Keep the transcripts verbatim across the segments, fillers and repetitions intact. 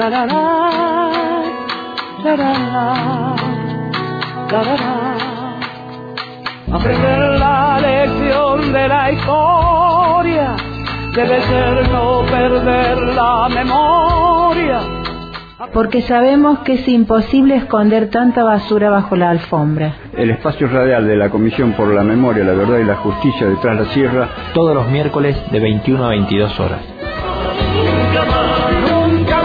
la la la, la la la, la la la. Aprender la lección de la historia debe ser no perder la memoria. Porque sabemos que es imposible esconder tanta basura bajo la alfombra. El espacio radial de la Comisión por la Memoria, la Verdad y la Justicia de Tras la Sierra, todos los miércoles de veintiuno a veintidós horas. Nunca más, nunca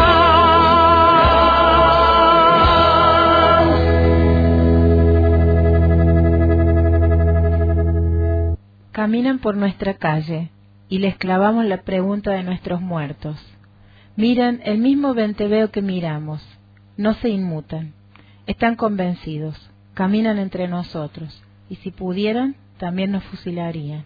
más. Caminan por nuestra calle y les clavamos la pregunta de nuestros muertos. Miran el mismo venteveo que miramos, no se inmutan, están convencidos, caminan entre nosotros, y si pudieran, también nos fusilarían.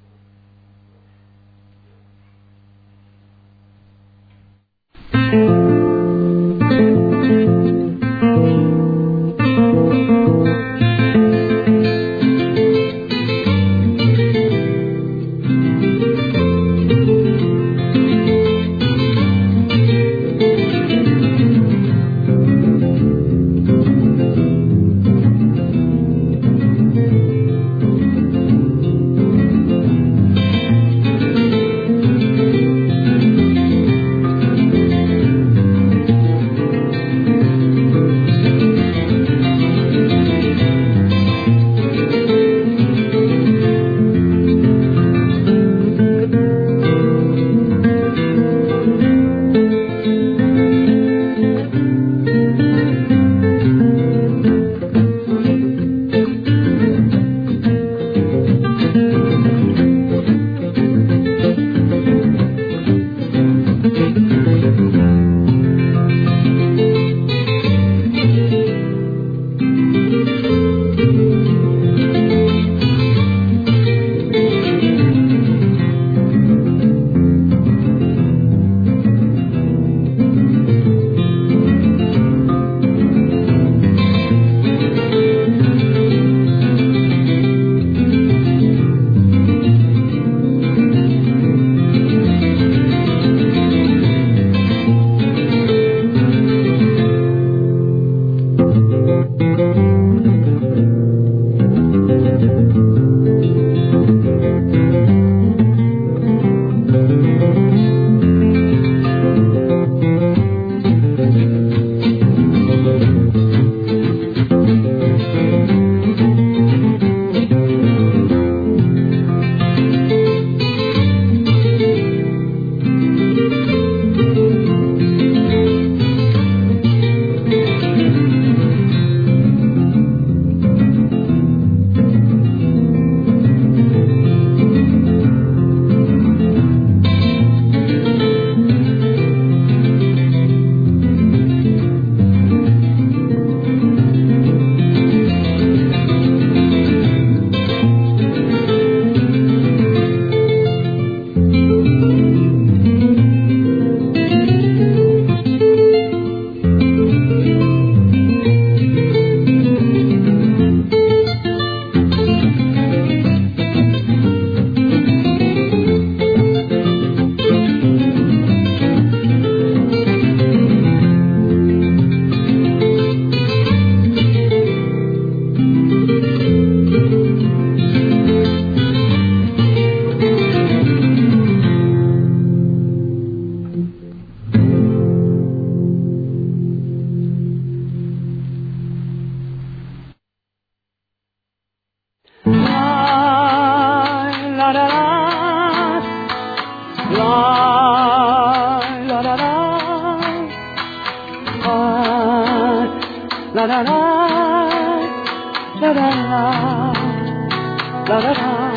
la la la, la la la, la la la.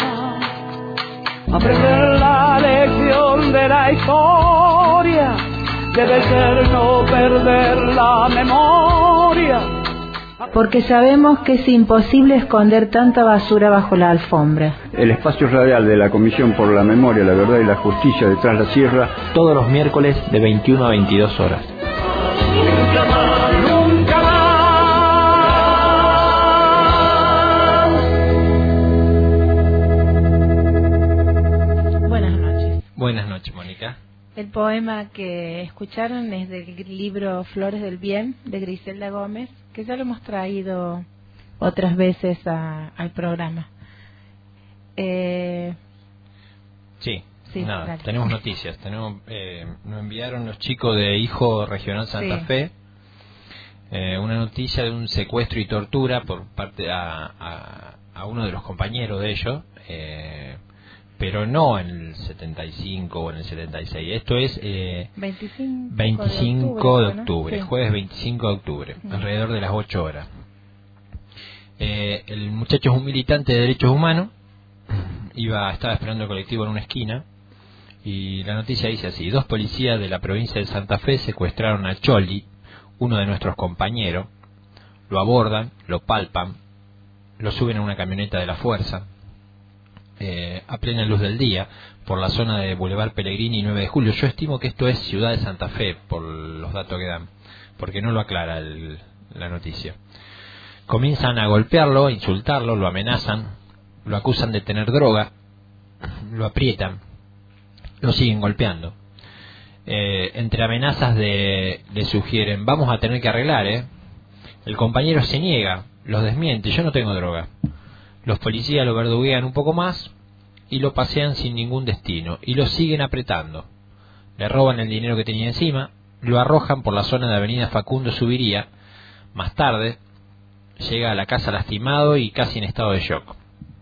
Aprender la lección de la historia debe ser no perder la memoria. Porque sabemos que es imposible esconder tanta basura bajo la alfombra. El espacio radial de la Comisión por la Memoria, la Verdad y la Justicia de Tras la Sierra, todos los miércoles de veintiuno a veintidós horas. Nunca más, nunca más. Buenas noches. Buenas noches, Mónica. El poema que escucharon es del libro Flores del Bien, de Griselda Gómez, que ya lo hemos traído otras veces a, al programa. Eh, sí, sí, nada, dale. tenemos noticias. tenemos eh, Nos enviaron los chicos de Hijo Regional Santa Sí. Fe eh, una noticia de un secuestro y tortura por parte a, a, a uno de los compañeros de ellos, eh, pero no en el setenta y cinco o en el setenta y seis. Esto es eh, veinticinco, veinticinco de ¿no? octubre, Sí. jueves veinticinco de octubre, Mm. alrededor de las ocho horas. Eh, el muchacho es un militante de derechos humanos, iba estaba esperando el colectivo en una esquina, y la noticia dice así: dos policías de la provincia de Santa Fe secuestraron a Choli, uno de nuestros compañeros, lo abordan, lo palpan, lo suben a una camioneta de la fuerza, eh, a plena luz del día, por la zona de Boulevard Pellegrini y nueve de julio. Yo estimo que esto es Ciudad de Santa Fe, por los datos que dan, porque no lo aclara el, la noticia. Comienzan a golpearlo, a insultarlo, lo amenazan, lo acusan de tener droga, lo aprietan, lo siguen golpeando. Eh, entre amenazas de, le sugieren: vamos a tener que arreglar, ¿eh? El compañero se niega, los desmiente: yo no tengo droga. Los policías lo verduguean un poco más y lo pasean sin ningún destino, y lo siguen apretando. Le roban el dinero que tenía encima, lo arrojan por la zona de Avenida Facundo Subiría. Más tarde llega a la casa lastimado y casi en estado de shock.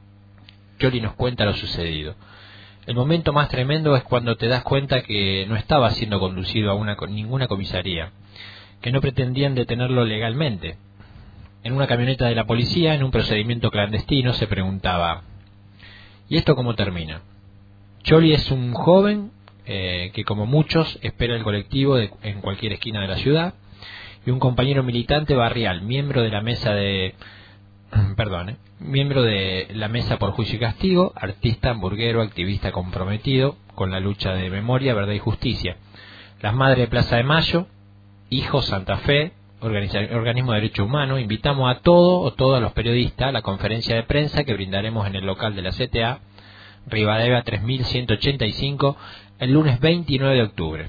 Choli nos cuenta lo sucedido. El momento más tremendo es cuando te das cuenta que no estaba siendo conducido a una, ninguna comisaría, que no pretendían detenerlo legalmente. En una camioneta de la policía, en un procedimiento clandestino, se preguntaba: ¿y esto cómo termina? Choli es un joven eh, que, como muchos, espera el colectivo de, en cualquier esquina de la ciudad, y un compañero militante barrial, miembro de la mesa de... perdón, eh, miembro de la Mesa por Juicio y Castigo, artista, hamburguero, activista comprometido con la lucha de memoria, verdad y justicia. Las Madres de Plaza de Mayo, Hijo Santa Fe, organismo de derechos humanos. Invitamos a todos o todas los periodistas a la conferencia de prensa que brindaremos en el local de la C T A, Rivadavia tres mil ciento ochenta y cinco, el lunes veintinueve de octubre.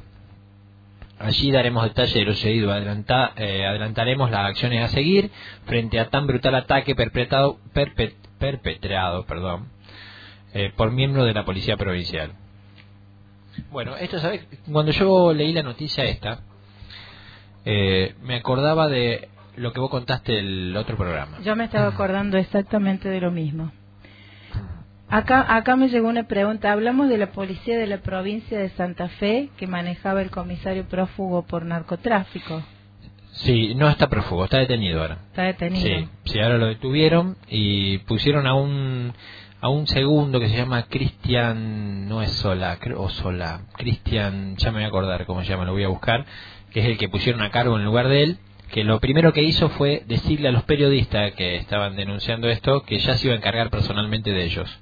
Allí daremos detalles de lo sucedido, adelanta, eh, adelantaremos las acciones a seguir frente a tan brutal ataque perpetrado, perpet, perpetrado perdón, eh, por miembros de la Policía Provincial. Bueno, esto, ¿sabes? Cuando yo leí la noticia esta, eh, me acordaba de lo que vos contaste el otro programa. Yo me estaba acordando exactamente de lo mismo. Acá, acá me llegó una pregunta. Hablamos de la policía de la provincia de Santa Fe que manejaba el comisario prófugo por narcotráfico. Sí, no está prófugo, está detenido ahora. Está detenido. Sí, sí, ahora lo detuvieron y pusieron a un a un segundo que se llama Cristian, no es Sola, creo, o Sola, Cristian, ya me voy a acordar cómo se llama, lo voy a buscar, que es el que pusieron a cargo en lugar de él, que lo primero que hizo fue decirle a los periodistas que estaban denunciando esto que ya se iba a encargar personalmente de ellos.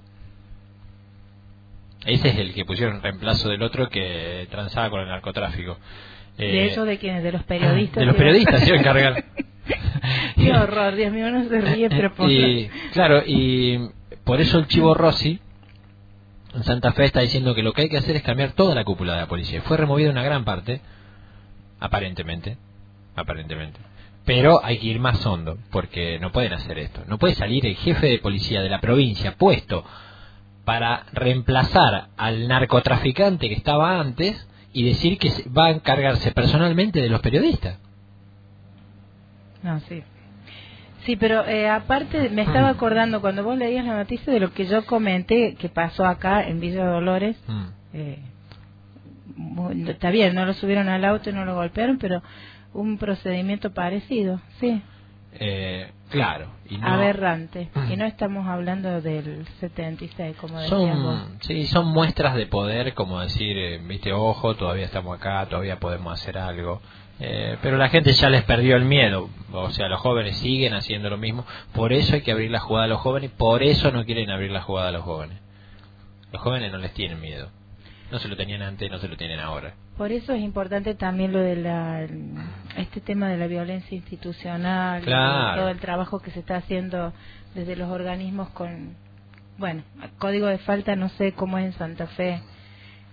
Ese es el que pusieron en reemplazo del otro que transaba con el narcotráfico. ¿De Eh, ellos de quiénes? ¿De los periodistas? De los periodistas se iba a encargar. Qué horror, Dios mío, no se ríe, pero por... Y, claro, y por eso el Chivo Rossi en Santa Fe está diciendo que lo que hay que hacer es cambiar toda la cúpula de la policía. Fue removida una gran parte, aparentemente, aparentemente. Pero hay que ir más hondo, porque no pueden hacer esto. No puede salir el jefe de policía de la provincia puesto para reemplazar al narcotraficante que estaba antes y decir que va a encargarse personalmente de los periodistas. No, sí. Sí, pero eh, aparte me estaba acordando cuando vos leías la noticia de lo que yo comenté que pasó acá en Villa Dolores. Mm. Eh, muy- está bien, no lo subieron al auto y no lo golpearon, pero un procedimiento parecido, sí. Eh, claro. Y no, Aberrante. Y no estamos hablando del setenta y seis, como decías vos. son, sí, son muestras de poder, como decir, eh, viste, ojo, todavía estamos acá, todavía podemos hacer algo. Eh, pero la gente ya les perdió el miedo, o sea, los jóvenes siguen haciendo lo mismo, por eso hay que abrir la jugada a los jóvenes, por eso no quieren abrir la jugada a los jóvenes. Los jóvenes no les tienen miedo, no se lo tenían antes, no se lo tienen ahora. Por eso es importante también lo de la, este tema de la violencia institucional, Claro. y todo el trabajo que se está haciendo desde los organismos con, bueno, código de falta no sé cómo es en Santa Fe,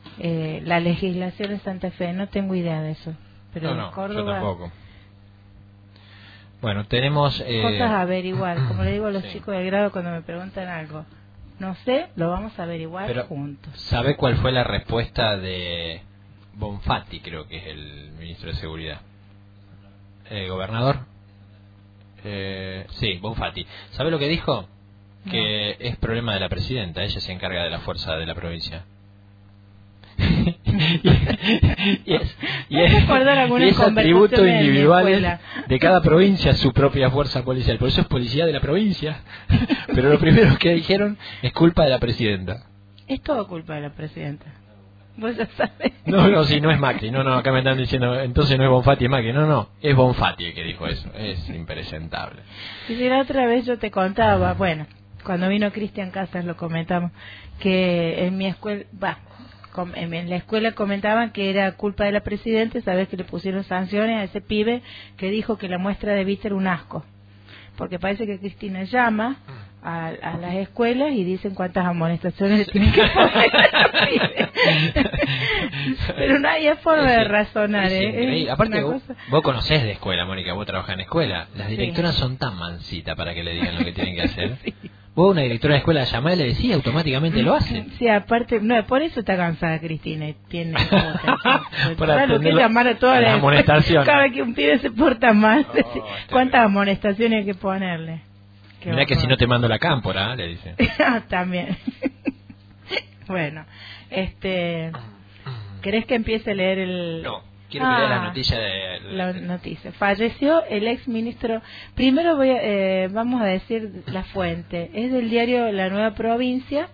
eh, la legislación en Santa Fe, no tengo idea de eso. Pero no, en no, Córdoba, yo tampoco. Bueno, tenemos... Eh, cosas a averiguar, como le digo a los sí. chicos del grado cuando me preguntan algo. No sé, lo vamos a averiguar Pero, juntos. ¿sabe cuál fue la respuesta de Bonfatti, creo que es el ministro de Seguridad? Eh, ¿Gobernador? Eh, sí, Bonfatti. ¿Sabe lo que dijo? No. Que es problema de la presidenta, ella se encarga de la fuerza de la provincia. y es, y es, y es atributo individual de cada provincia su propia fuerza policial, por eso es policía de la provincia. Pero lo primero que dijeron es culpa de la presidenta. Es todo culpa de la presidenta, vos ya sabés. No, no, sí, no es Macri, no, no, acá me están diciendo entonces no es Bonfatti, es Macri, no, no, es Bonfatti el que dijo eso, es impresentable. Y si la otra vez yo te contaba, bueno, cuando vino Cristian Casas lo comentamos, que en mi escuela, va, en la escuela comentaban que era culpa de la presidenta, sabes que le pusieron sanciones a ese pibe que dijo que la muestra de Vita era un asco, porque parece que Cristina llama a, a las escuelas y dicen cuántas amonestaciones le tienen que poner al pibe. Pero no hay forma de razonar, es ¿eh? Es aparte vos, cosa... vos conocés de escuela, Mónica, vos trabajás en escuela, las directoras sí. son tan mansitas para que le digan lo que tienen que hacer. Sí. Vos una directora de escuela llamás y le decís, automáticamente lo hace. Sí, aparte, no, por eso está cansada Cristina y tiene para claro, que llamar a todas las amonestaciones. Cada vez que un pibe se porta mal, Oh, ¿cuántas amonestaciones hay que ponerle? Mirá que si no te mando la cámpora, le dice. También. Bueno, este, ¿querés que empiece a leer el...? No. Quiero que ah, lea la noticia de... La noticia. Falleció el ex ministro... Primero voy a, eh, vamos a decir la fuente. Es del diario La Nueva Provincia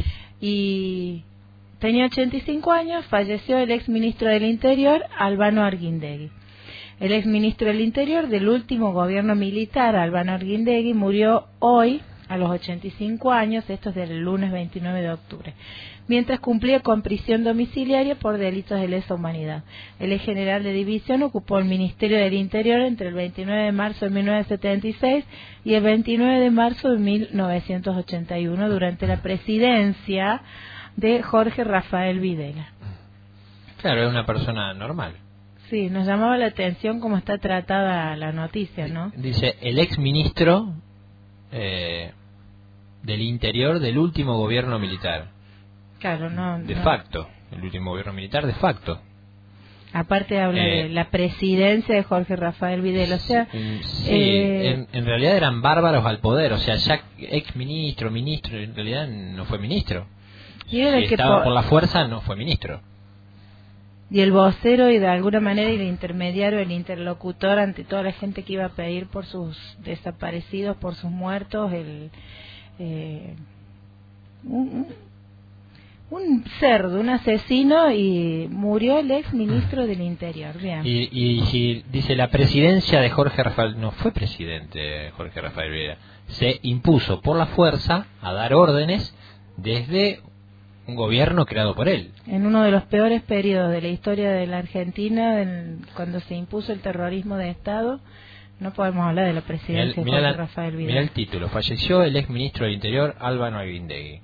y tenía ochenta y cinco años. Falleció el ex ministro del Interior, Albano Arguindegui. El ex ministro del Interior del último gobierno militar, Albano Arguindegui, murió hoy a los ochenta y cinco años. Esto es del lunes veintinueve de octubre. Mientras cumplía con prisión domiciliaria por delitos de lesa humanidad. El ex general de división ocupó el Ministerio del Interior entre el veintinueve de marzo de mil novecientos setenta y seis y el veintinueve de marzo de mil novecientos ochenta y uno durante la presidencia de Jorge Rafael Videla. Claro, es una persona normal. Sí, nos llamaba la atención cómo está tratada la noticia, ¿no? Dice, el ex ministro eh, del Interior del último gobierno militar. Claro, no. De no. facto, el último gobierno militar de facto. Aparte habla eh, de la presidencia de Jorge Rafael Videla, o sea... Sí, eh, en, en realidad eran bárbaros al poder, o sea, ya ex ministro, ministro, en realidad no fue ministro. Y era si el que estaba po por la fuerza, no fue ministro. Y el vocero y de alguna manera el intermediario, el interlocutor ante toda la gente que iba a pedir por sus desaparecidos, por sus muertos, el... Eh, un, un cerdo, un asesino, y murió el ex ministro del Interior. Bien. Y, y, y dice la presidencia de Jorge Rafael, no fue presidente Jorge Rafael Videla, se impuso por la fuerza a dar órdenes desde un gobierno creado por él. En uno de los peores periodos de la historia de la Argentina, en, cuando se impuso el terrorismo de Estado, no podemos hablar de la presidencia de Jorge la, Rafael Videla. Mira el título, falleció el ex ministro del Interior, Albano Arguindegui.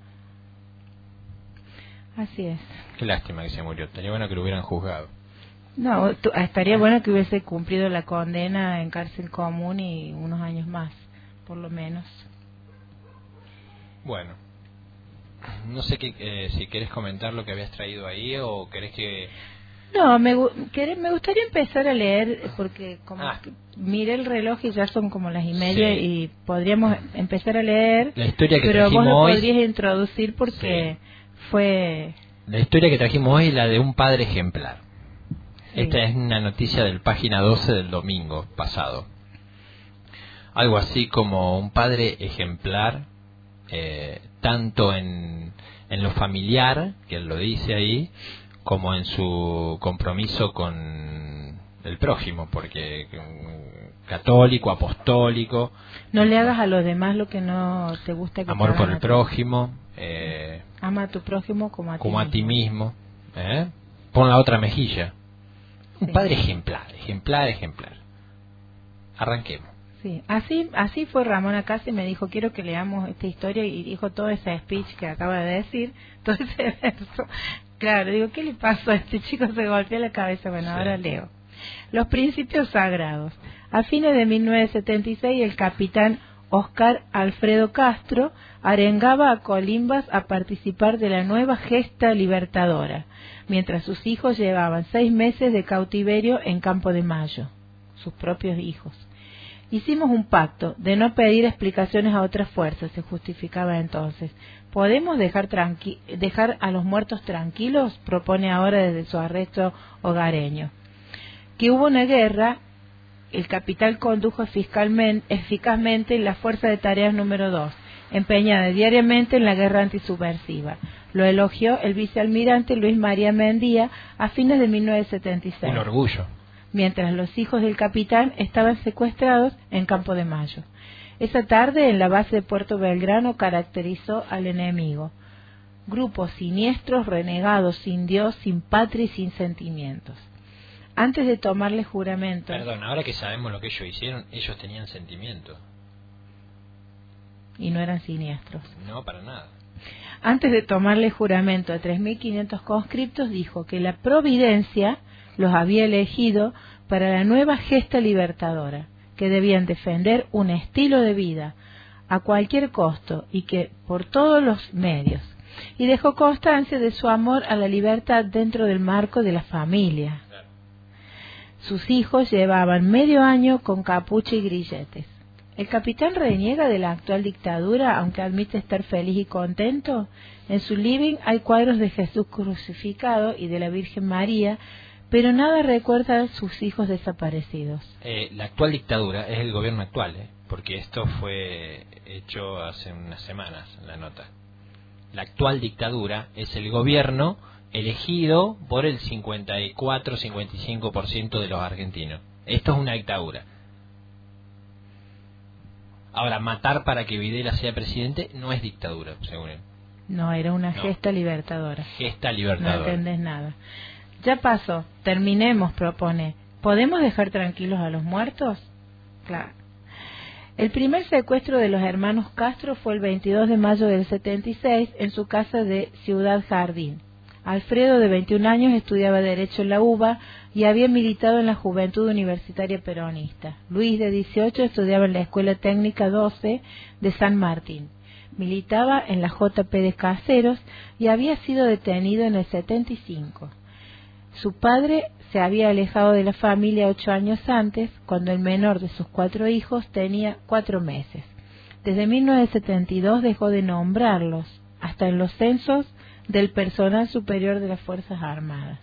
Así es. Qué lástima que se murió. Estaría bueno que lo hubieran juzgado. No, tu, estaría bueno que hubiese cumplido la condena en cárcel común y unos años más, por lo menos. Bueno, no sé qué, eh, si querés comentar lo que habías traído ahí o querés que... No, me, querés, me gustaría empezar a leer, porque como ah. miré el reloj y ya son como las y media, sí. y podríamos empezar a leer, la historia que pero trajimos vos lo hoy... podrías introducir porque... Sí. Fue... La historia que trajimos hoy es la de un padre ejemplar. Sí. Esta es una noticia del página doce del domingo pasado. Algo así como un padre ejemplar, eh, tanto en, en lo familiar, que él lo dice ahí, como en su compromiso con el prójimo, porque católico, apostólico. No le hagas a los demás lo que no te gusta que amor te por el a ti. prójimo. Eh, Ama a tu prójimo como a ti como mismo. a ti mismo. ¿eh? Pon la otra mejilla. Un sí. padre ejemplar, ejemplar, ejemplar. Arranquemos. Sí, así así fue Ramón Acasi, me dijo, quiero que leamos esta historia, y dijo todo ese speech que acaba de decir, todo ese verso. Claro, digo, ¿qué le pasó a este chico? Se golpeó la cabeza. Bueno, sí. Ahora leo. Los principios sagrados. A fines de mil novecientos setenta y seis, el capitán Oscar Alfredo Castro arengaba a Colimbas a participar de la nueva gesta libertadora, mientras sus hijos llevaban seis meses de cautiverio en Campo de Mayo, sus propios hijos. Hicimos un pacto de no pedir explicaciones a otras fuerzas, se justificaba entonces. ¿Podemos dejar, tranqui- dejar a los muertos tranquilos?, propone ahora desde su arresto hogareño. Que hubo una guerra, el capitán condujo eficazmente la Fuerza de Tareas número dos, empeñada diariamente en la guerra antisubversiva. Lo elogió el vicealmirante Luis María Mendía a fines de mil novecientos setenta y seis. Un orgullo. Mientras los hijos del capitán estaban secuestrados en Campo de Mayo. Esa tarde, en la base de Puerto Belgrano, caracterizó al enemigo. Grupos siniestros, renegados, sin Dios, sin patria y sin sentimientos. Antes de tomarle juramento... Perdón, ahora que sabemos lo que ellos hicieron, ellos tenían sentimientos. Y no eran siniestros. No, para nada. Antes de tomarle juramento a tres mil quinientos conscriptos, dijo que la providencia los había elegido para la nueva gesta libertadora, que debían defender un estilo de vida a cualquier costo y que por todos los medios. Y dejó constancia de su amor a la libertad dentro del marco de la familia. Sus hijos llevaban medio año con capucha y grilletes. El capitán reniega de la actual dictadura, aunque admite estar feliz y contento. En su living hay cuadros de Jesús crucificado y de la Virgen María, pero nada recuerda a sus hijos desaparecidos. Eh, la actual dictadura es el gobierno actual, ¿eh? Porque esto fue hecho hace unas semanas, la nota. La actual dictadura es el gobierno elegido por el cincuenta y cuatro a cincuenta y cinco por ciento de los argentinos. Esto es una dictadura. Ahora, matar para que Videla sea presidente no es dictadura, según él. No, era una no. gesta libertadora. Gesta libertadora. No entendés nada. Ya pasó, terminemos, propone. ¿Podemos dejar tranquilos a los muertos? Claro. El primer secuestro de los hermanos Castro fue el veintidós de mayo del setenta y seis en su casa de Ciudad Jardín. Alfredo, de veintiún años, estudiaba Derecho en la U B A y había militado en la Juventud Universitaria Peronista. Luis, de dieciocho, estudiaba en la Escuela Técnica doce de San Martín. Militaba en la J P de Caseros y había sido detenido en el setenta y cinco. Su padre se había alejado de la familia ocho años antes, cuando el menor de sus cuatro hijos tenía cuatro meses. Desde mil novecientos setenta y dos dejó de nombrarlos, hasta en los censos del personal superior de las Fuerzas Armadas.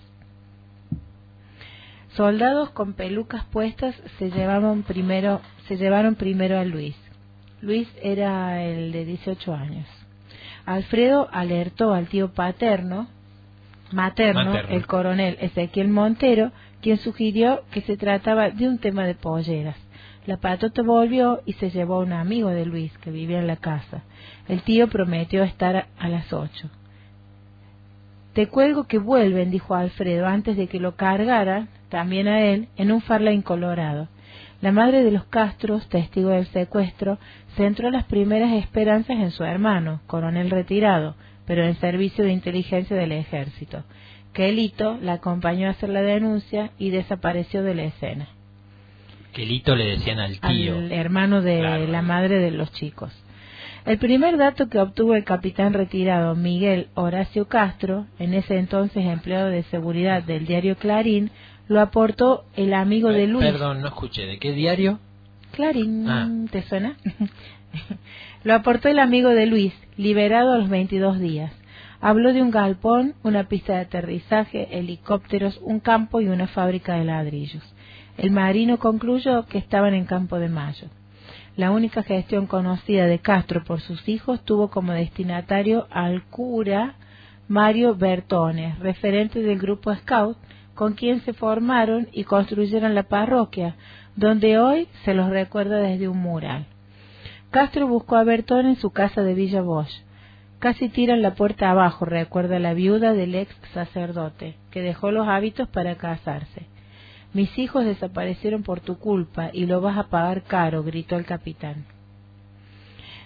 Soldados con pelucas puestas se llevaban primero, se llevaron primero a Luis. Luis era el de dieciocho años. Alfredo alertó al tío paterno, materno, materno, el coronel Ezequiel Montero, quien sugirió que se trataba de un tema de polleras. La patota volvió y se llevó a un amigo de Luis que vivía en la casa. El tío prometió estar a las ocho. Te cuelgo que vuelven, dijo Alfredo, antes de que lo cargaran, también a él, en un Farlane colorado. La madre de los Castros, testigo del secuestro, centró las primeras esperanzas en su hermano, coronel retirado, pero en servicio de inteligencia del ejército. Quelito la acompañó a hacer la denuncia y desapareció de la escena. Quelito le decían al tío. Al hermano de claro. la madre de los chicos. El primer dato que obtuvo el capitán retirado Miguel Horacio Castro, en ese entonces empleado de seguridad del diario Clarín, lo aportó el amigo de Luis. Perdón, no escuché. ¿De qué diario? Clarín, ah. ¿te suena? Lo aportó el amigo de Luis, liberado a los veintidós días. Habló de un galpón, una pista de aterrizaje, helicópteros, un campo y una fábrica de ladrillos. El marino concluyó que estaban en Campo de Mayo. La única gestión conocida de Castro por sus hijos tuvo como destinatario al cura Mario Bertones, referente del grupo Scout, con quien se formaron y construyeron la parroquia, donde hoy se los recuerda desde un mural. Castro buscó a Bertone en su casa de Villa Bosch. Casi tiran la puerta abajo, recuerda la viuda del ex sacerdote, que dejó los hábitos para casarse. Mis hijos desaparecieron por tu culpa y lo vas a pagar caro, gritó el capitán.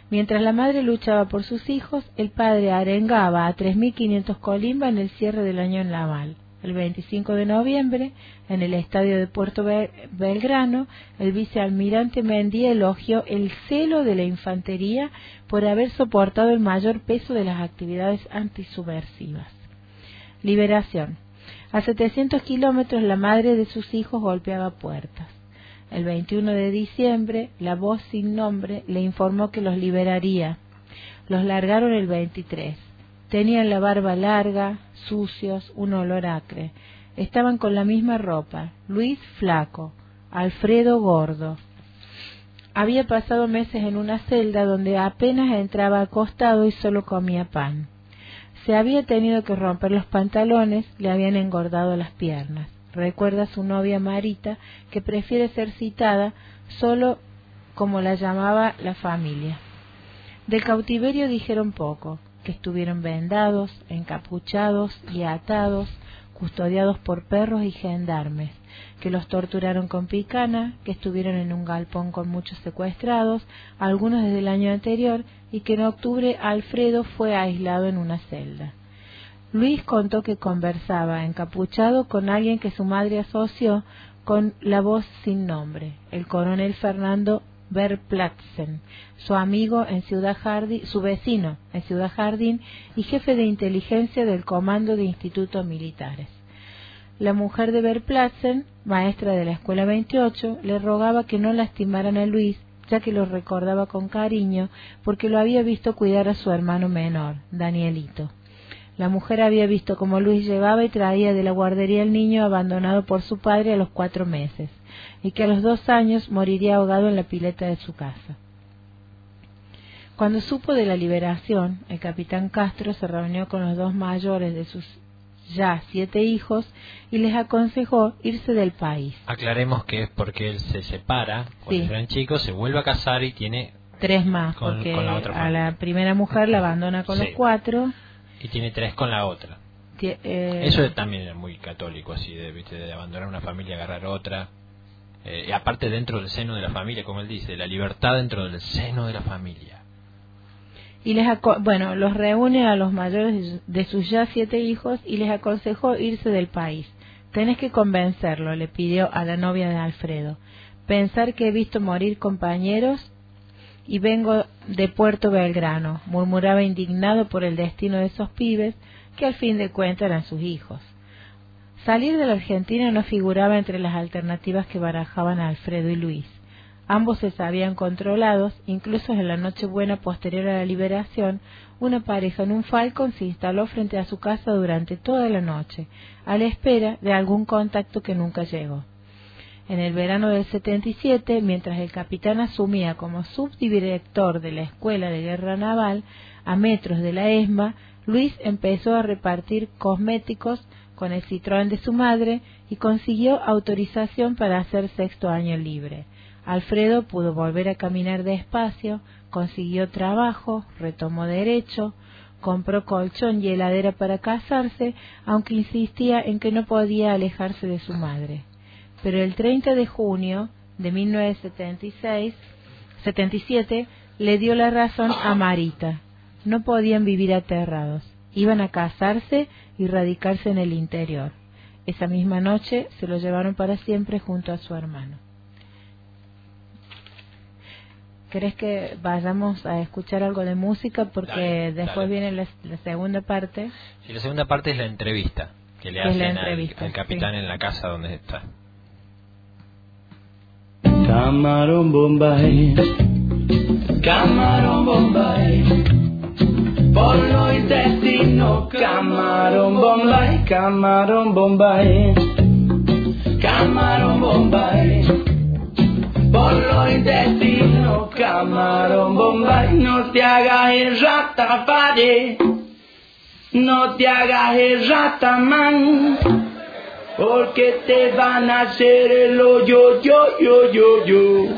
Mientras la madre luchaba por sus hijos, el padre arengaba a tres mil quinientos colimba en el cierre del año naval. El veinticinco de noviembre, en el estadio de Puerto Belgrano, el vicealmirante Mendía elogió el celo de la infantería por haber soportado el mayor peso de las actividades antisubversivas. Liberación. A setecientos kilómetros, la madre de sus hijos golpeaba puertas. El veintiuno de diciembre, la voz sin nombre le informó que los liberaría. Los largaron el veintitrés. Tenían la barba larga, sucios, un olor acre. Estaban con la misma ropa. Luis flaco, Alfredo gordo. Había pasado meses en una celda donde apenas entraba acostado y solo comía pan. Se había tenido que romper los pantalones, le habían engordado las piernas. Recuerda a su novia Marita, que prefiere ser citada solo como la llamaba la familia. Del cautiverio dijeron poco, que estuvieron vendados, encapuchados y atados, custodiados por perros y gendarmes, que los torturaron con picana, que estuvieron en un galpón con muchos secuestrados, algunos desde el año anterior, y que en octubre Alfredo fue aislado en una celda. Luis contó que conversaba encapuchado con alguien que su madre asoció con la voz sin nombre, el coronel Fernando Verplatzen, su amigo en Ciudad Jardín, su vecino en Ciudad Jardín y jefe de inteligencia del Comando de Institutos Militares. La mujer de Verplatzen, maestra de la Escuela veintiocho, le rogaba que no lastimaran a Luis, ya que lo recordaba con cariño porque lo había visto cuidar a su hermano menor, Danielito. La mujer había visto cómo Luis llevaba y traía de la guardería al niño abandonado por su padre a los cuatro meses, y que a los dos años moriría ahogado en la pileta de su casa. Cuando supo de la liberación, el capitán Castro se reunió con los dos mayores de sus ya siete hijos y les aconsejó irse del país. Aclaremos que es porque él se separa cuando Sí. eran chicos, se vuelve a casar y tiene Tres más, con, porque con la otra a familia. la primera mujer la abandona con Sí. los cuatro. Y tiene tres con la otra. Tie- eh, Eso también era muy católico, así de, ¿viste? De abandonar una familia, agarrar otra. Eh, y aparte dentro del seno de la familia, como él dice, la libertad dentro del seno de la familia. Y les aco- bueno, los reúne a los mayores de sus ya siete hijos y les aconsejó irse del país. Tenés que convencerlo, le pidió a la novia de Alfredo. Pensar que he visto morir compañeros y vengo de Puerto Belgrano, murmuraba indignado por el destino de esos pibes, que al fin de cuentas eran sus hijos. Salir de la Argentina no figuraba entre las alternativas que barajaban a Alfredo y Luis. Ambos se sabían controlados, incluso en la Nochebuena posterior a la liberación, una pareja en un Falcon se instaló frente a su casa durante toda la noche, a la espera de algún contacto que nunca llegó. En el verano del setenta y siete, mientras el capitán asumía como subdirector de la Escuela de Guerra Naval, a metros de la ESMA, Luis empezó a repartir cosméticos con el Citroën de su madre y consiguió autorización para hacer sexto año libre. Alfredo pudo volver a caminar despacio, consiguió trabajo, retomó derecho, compró colchón y heladera para casarse, aunque insistía en que no podía alejarse de su madre. Pero el treinta de junio de mil novecientos setenta y seis, setenta y siete le dio la razón a Marita. No podían vivir aterrados. Iban a casarse y radicarse en el interior. Esa misma noche se lo llevaron para siempre junto a su hermano. ¿Querés que vayamos a escuchar algo de música? Porque Dale, después dale. viene la, la segunda parte. Y la segunda parte es la entrevista que le Es la hacen al, entrevista, al capitán sí. en la casa donde está. Camarón Bombay, Camarón Bombay, por lo intestino, Camarón Bombay, Camarón Bombay, Camarón Bombay, por lo intestino, Camarón Bombay, no te hagas el ratafare, no te hagas el ratamán. Porque te van a hacer el hoyo, yo, yo, yo, yo.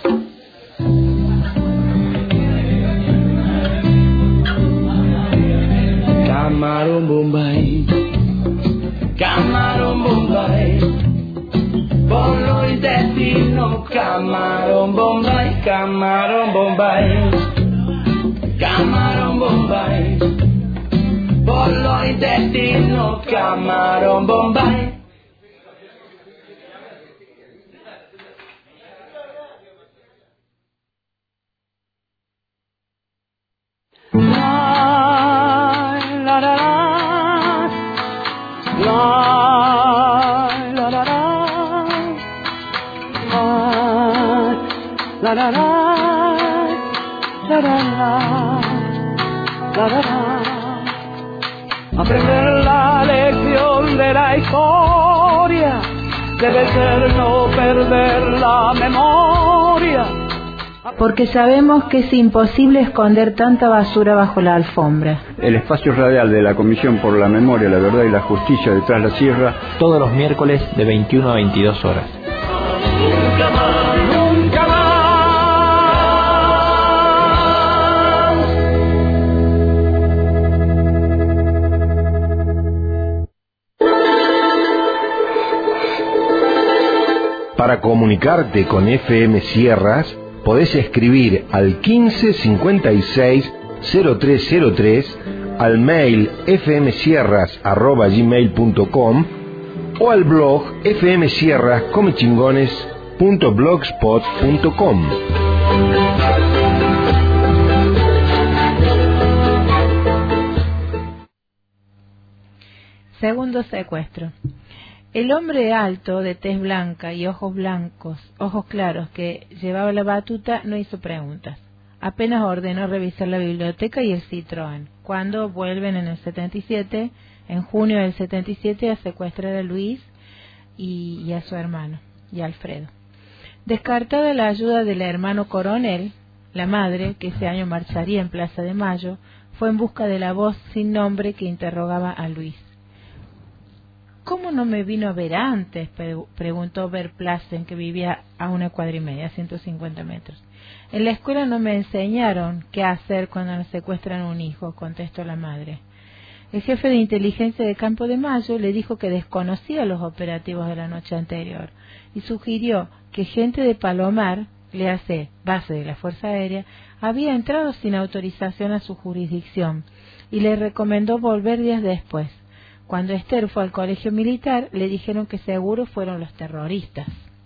Camarón Bombay, Camarón Bombay, por lo intestino, Camarón Bombay, Camarón Bombay, camarón Bombay. Por los intestinos, camarón Bombay. La, la, la, la, la, la, la. La la la, la la la, la la la. Aprender la lección de la historia debe ser no perder la memoria. Porque sabemos que es imposible esconder tanta basura bajo la alfombra. El espacio radial de la Comisión por la Memoria, la Verdad y la Justicia de Tras la Sierra, todos los miércoles de veintiuno a veintidós horas. Nunca más, nunca más. Para comunicarte con F M Sierras, podés escribir al quince cincuenta y seis cero tres cero tres, al mail fmsierras arroba gmail punto com o al blog fmsierras come chingones punto blogspot punto com. Segundo secuestro. El hombre alto, de tez blanca y ojos blancos, ojos claros, que llevaba la batuta, no hizo preguntas. Apenas ordenó revisar la biblioteca y el Citroën. Cuando vuelven en el setenta y siete, en junio del setenta y siete, a secuestrar a Luis y, y a su hermano, y a Alfredo. Descartada la ayuda del hermano coronel, la madre, que ese año marcharía en Plaza de Mayo, fue en busca de la voz sin nombre que interrogaba a Luis. ¿Cómo no me vino a ver antes?, preguntó Verplassen, que vivía a una cuadra y media, a ciento cincuenta metros. En la escuela no me enseñaron qué hacer cuando nos secuestran un hijo, contestó la madre. El jefe de inteligencia de Campo de Mayo le dijo que desconocía los operativos de la noche anterior y sugirió que gente de Palomar, le hace base de la Fuerza Aérea, había entrado sin autorización a su jurisdicción y le recomendó volver días después. Cuando Esther fue al colegio militar, le dijeron que seguro fueron los terroristas.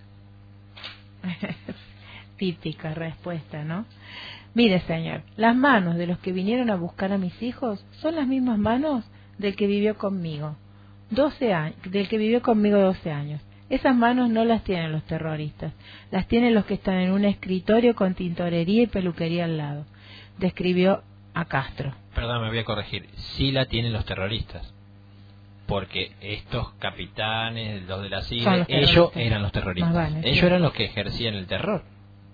Típica respuesta, ¿no? Mire, señor, las manos de los que vinieron a buscar a mis hijos son las mismas manos del que vivió conmigo, doce años, del que vivió conmigo doce años. Esas manos no las tienen los terroristas, las tienen los que están en un escritorio con tintorería y peluquería al lado. Describió a Castro. Perdón, me voy a corregir. Sí la tienen los terroristas. Porque estos capitanes, los de la C I D, ellos eran los terroristas. Vale, ellos sí. eran los que ejercían el terror.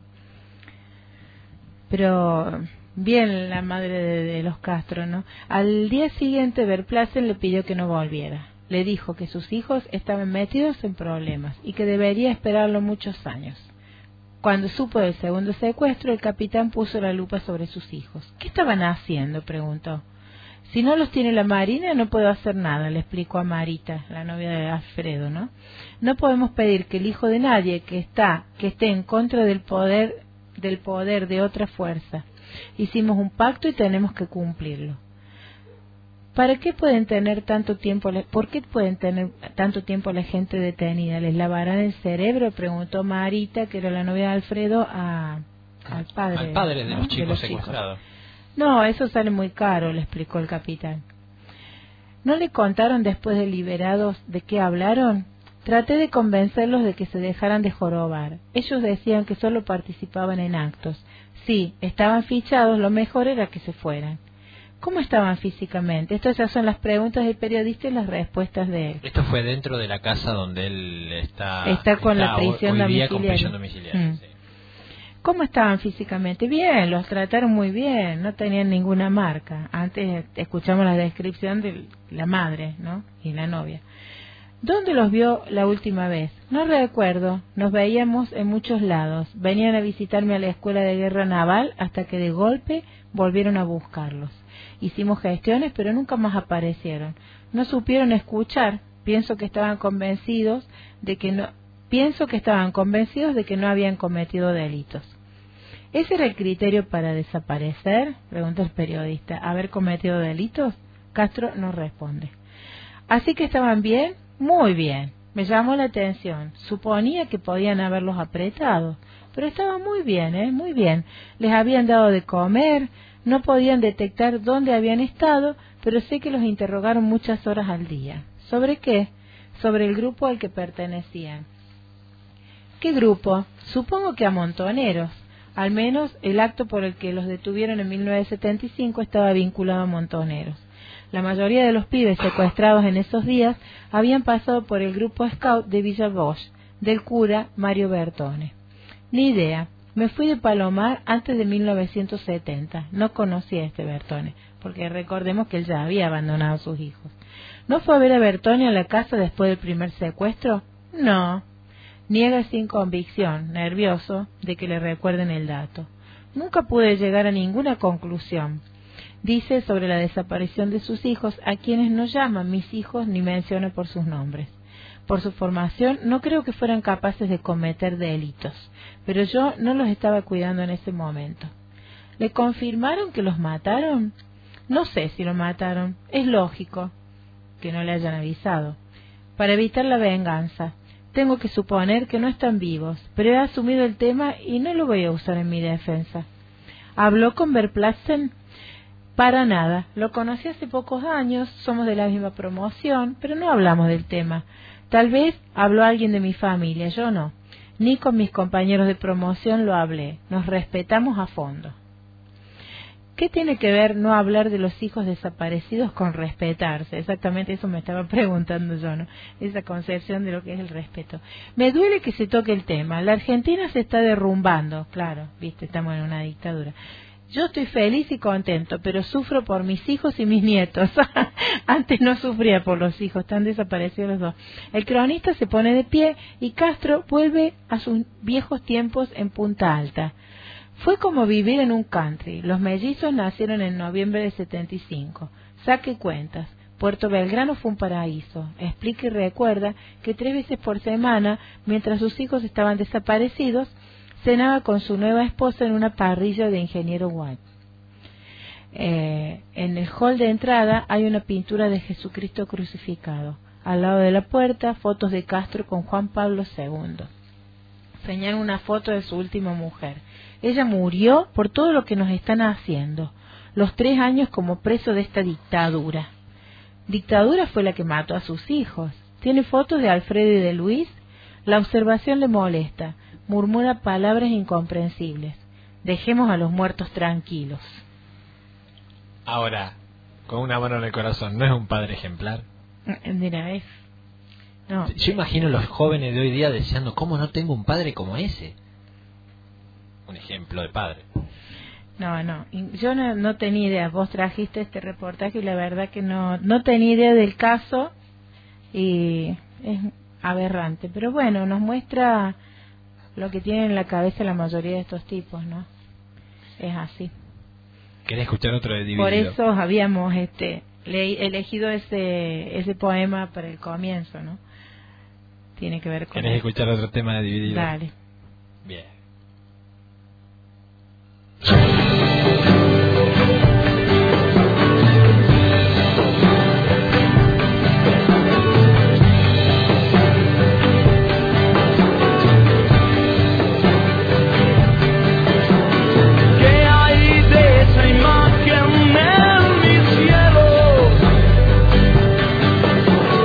Pero bien la madre de, de los Castro, ¿no? Al día siguiente Verplassen le pidió que no volviera. Le dijo que sus hijos estaban metidos en problemas y que debería esperarlo muchos años. Cuando supo del segundo secuestro, el capitán puso la lupa sobre sus hijos. ¿Qué estaban haciendo?, preguntó. Si no los tiene la Marina, no puedo hacer nada, le explicó a Marita, la novia de Alfredo, ¿no? No podemos pedir que el hijo de nadie que está, que esté en contra del poder, del poder de otra fuerza. Hicimos un pacto y tenemos que cumplirlo. ¿Para qué pueden tener tanto tiempo, por qué pueden tener tanto tiempo la gente detenida? ¿Les lavarán el cerebro?, preguntó Marita, que era la novia de Alfredo, a, al padre. Al padre de ¿no? los chicos de los secuestrados. Chicos. No, eso sale muy caro, le explicó el capitán. ¿No le contaron después de liberados de qué hablaron? Traté de convencerlos de que se dejaran de jorobar. Ellos decían que solo participaban en actos. Sí, estaban fichados, lo mejor era que se fueran. ¿Cómo estaban físicamente? Estas ya son las preguntas del periodista y las respuestas de él. Esto fue dentro de la casa donde él está... Está con está la prisión hoy, hoy día domiciliaria. con prisión domiciliaria, Mm. sí. ¿Cómo estaban físicamente? Bien, los trataron muy bien, no tenían ninguna marca. Antes escuchamos la descripción de la madre, ¿no? Y la novia. ¿Dónde los vio la última vez? No recuerdo, nos veíamos en muchos lados. Venían a visitarme a la escuela de guerra naval hasta que de golpe volvieron a buscarlos. Hicimos gestiones, pero nunca más aparecieron. No supieron escuchar. Pienso que estaban convencidos de que no... Pienso que estaban convencidos de que no habían cometido delitos. ¿Ese era el criterio para desaparecer? Pregunta el periodista. ¿Haber cometido delitos? Castro no responde. ¿Así que estaban bien? Muy bien. Me llamó la atención. Suponía que podían haberlos apretado, pero estaban muy bien, ¿eh? Muy bien. Les habían dado de comer, no podían detectar dónde habían estado, pero sé que los interrogaron muchas horas al día. ¿Sobre qué? Sobre el grupo al que pertenecían. ¿Qué grupo? Supongo que a montoneros. Al menos el acto por el que los detuvieron en mil novecientos setenta y cinco estaba vinculado a montoneros. La mayoría de los pibes secuestrados en esos días habían pasado por el grupo Scout de Villa Bosch, del cura Mario Bertone. Ni idea. Me fui de Palomar antes de mil novecientos setenta. No conocía a este Bertone, porque recordemos que él ya había abandonado a sus hijos. ¿No fue a ver a Bertone a la casa después del primer secuestro? No. Niega sin convicción, nervioso, de que le recuerden el dato. Nunca pude llegar a ninguna conclusión. Dice sobre la desaparición de sus hijos, a quienes no llaman mis hijos ni menciona por sus nombres. Por su formación, no creo que fueran capaces de cometer delitos, pero yo no los estaba cuidando en ese momento. ¿Le confirmaron que los mataron? No sé si lo mataron. Es lógico que no le hayan avisado. Para evitar la venganza. Tengo que suponer que no están vivos, pero he asumido el tema y no lo voy a usar en mi defensa. ¿Habló con Verplatzen? Para nada. Lo conocí hace pocos años, somos de la misma promoción, pero no hablamos del tema. Tal vez habló alguien de mi familia, yo no. Ni con mis compañeros de promoción lo hablé. Nos respetamos a fondo. ¿Qué tiene que ver no hablar de los hijos desaparecidos con respetarse? Exactamente eso me estaba preguntando yo, ¿no? Esa concepción de lo que es el respeto. Me duele que se toque el tema. La Argentina se está derrumbando, claro, viste, estamos en una dictadura. Yo estoy feliz y contento, pero sufro por mis hijos y mis nietos. Antes no sufría por los hijos, están desaparecidos los dos. El cronista se pone de pie y Castro vuelve a sus viejos tiempos en Punta Alta. Fue como vivir en un country. Los mellizos nacieron en noviembre de setenta y cinco. Saque cuentas. Puerto Belgrano fue un paraíso. Explica y recuerda que tres veces por semana, mientras sus hijos estaban desaparecidos, cenaba con su nueva esposa en una parrilla de ingeniero White. Eh, en el hall de entrada hay una pintura de Jesucristo crucificado. Al lado de la puerta, fotos de Castro con Juan Pablo segundo. Señala una foto de su última mujer. Ella murió por todo lo que nos están haciendo. Los tres años como preso de esta dictadura. Dictadura fue la que mató a sus hijos. Tiene fotos de Alfredo y de Luis. La observación le molesta. Murmura palabras incomprensibles. Dejemos a los muertos tranquilos. Ahora, con una mano en el corazón, ¿no es un padre ejemplar? Mira, es... No. Yo imagino los jóvenes de hoy día deseando, ¿cómo no tengo un padre como ese? Un ejemplo de padre. No, no, yo no, no tenía idea. Vos trajiste este reportaje y la verdad que no, no tenía idea del caso y es aberrante. Pero bueno, nos muestra lo que tienen en la cabeza la mayoría de estos tipos, ¿no? Es así. ¿Querés escuchar otro de Dividido? Por eso habíamos este le, elegido ese ese poema para el comienzo, ¿no? Tiene que ver con... ¿Querés escuchar otro tema de Dividido? Dale. Bien.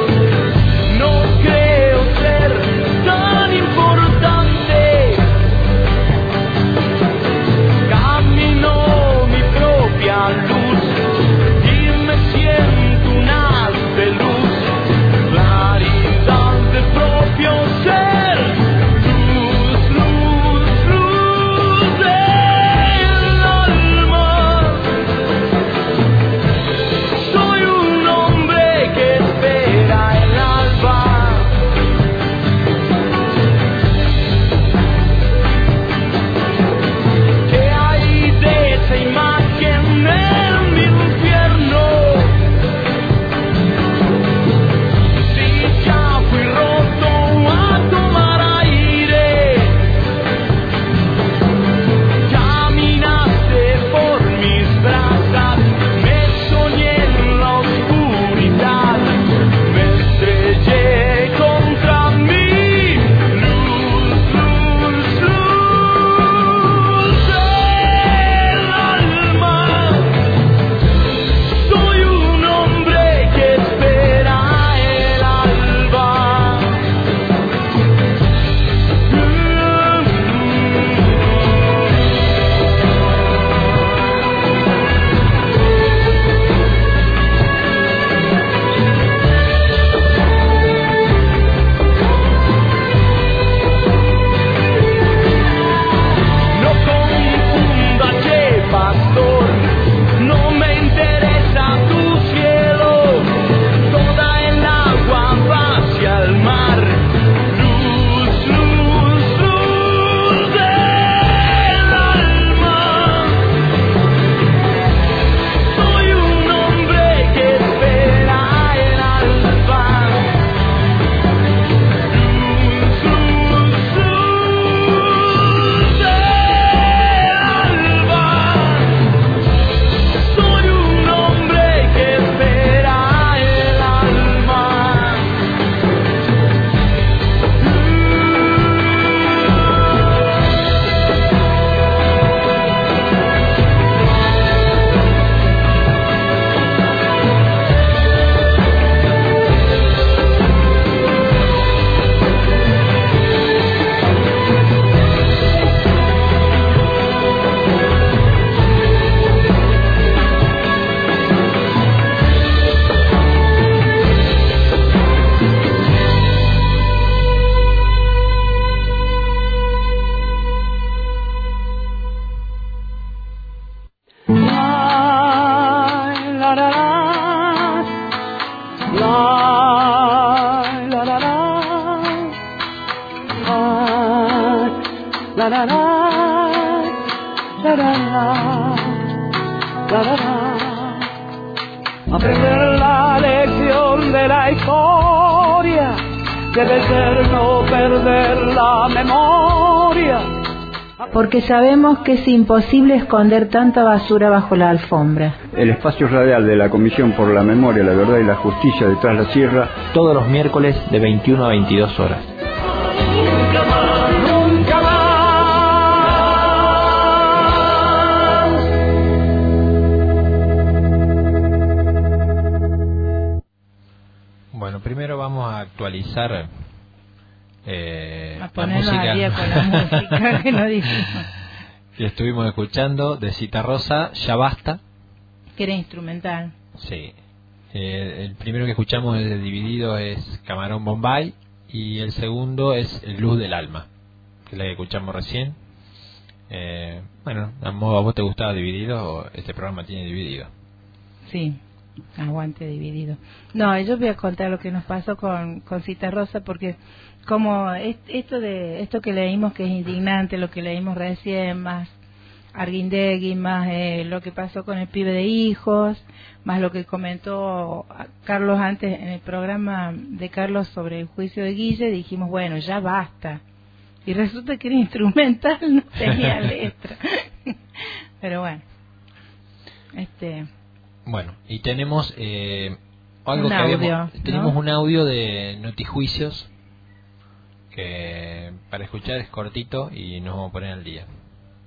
No creo ser tan importante. la la la, la la la, la la la. Aprender la lección de la historia debe ser no perder la memoria. Porque sabemos que es imposible esconder tanta basura bajo la alfombra. El espacio radial de la Comisión por la Memoria, la Verdad y la Justicia de Tras la Sierra, todos los miércoles de veintiuno a veintidós horas. Nunca más, nunca más. Bueno, primero vamos a actualizar eh, A la ponernos música al día con la música que nos dijimos. que estuvimos escuchando de Citarrosa, Ya Basta. Que era instrumental. Sí. Eh, el primero que escuchamos de Dividido es Camarón Bombay y el segundo es El Luz del Alma, que es la que escuchamos recién. Eh, bueno, ¿a vos te gustaba Dividido o este programa tiene Dividido? Sí, aguante Dividido. No, yo voy a contar lo que nos pasó con, con Citarrosa, porque como es, esto de esto que leímos que es indignante, lo que leímos recién, más Arguindegui, más eh, lo que pasó con el pibe de hijos, más lo que comentó Carlos antes en el programa de Carlos sobre el juicio de Guille, dijimos, bueno, ya basta. Y resulta que era instrumental, no tenía letra. Pero bueno, este... Bueno, y tenemos eh, algo un que audio, habíamos, ¿no? tenemos un audio de Notijuicios que para escuchar es cortito y nos vamos a poner al día.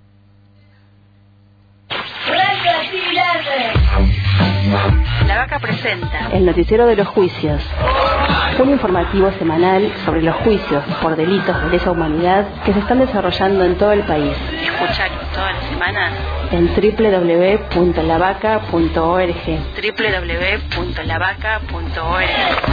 La Vaca presenta el noticiero de los juicios, un informativo semanal sobre los juicios por delitos de lesa humanidad que se están desarrollando en todo el país. Escuchalo todas las semanas en doble u doble u doble u punto la vaca punto org. doble u doble u doble u punto la vaca punto org.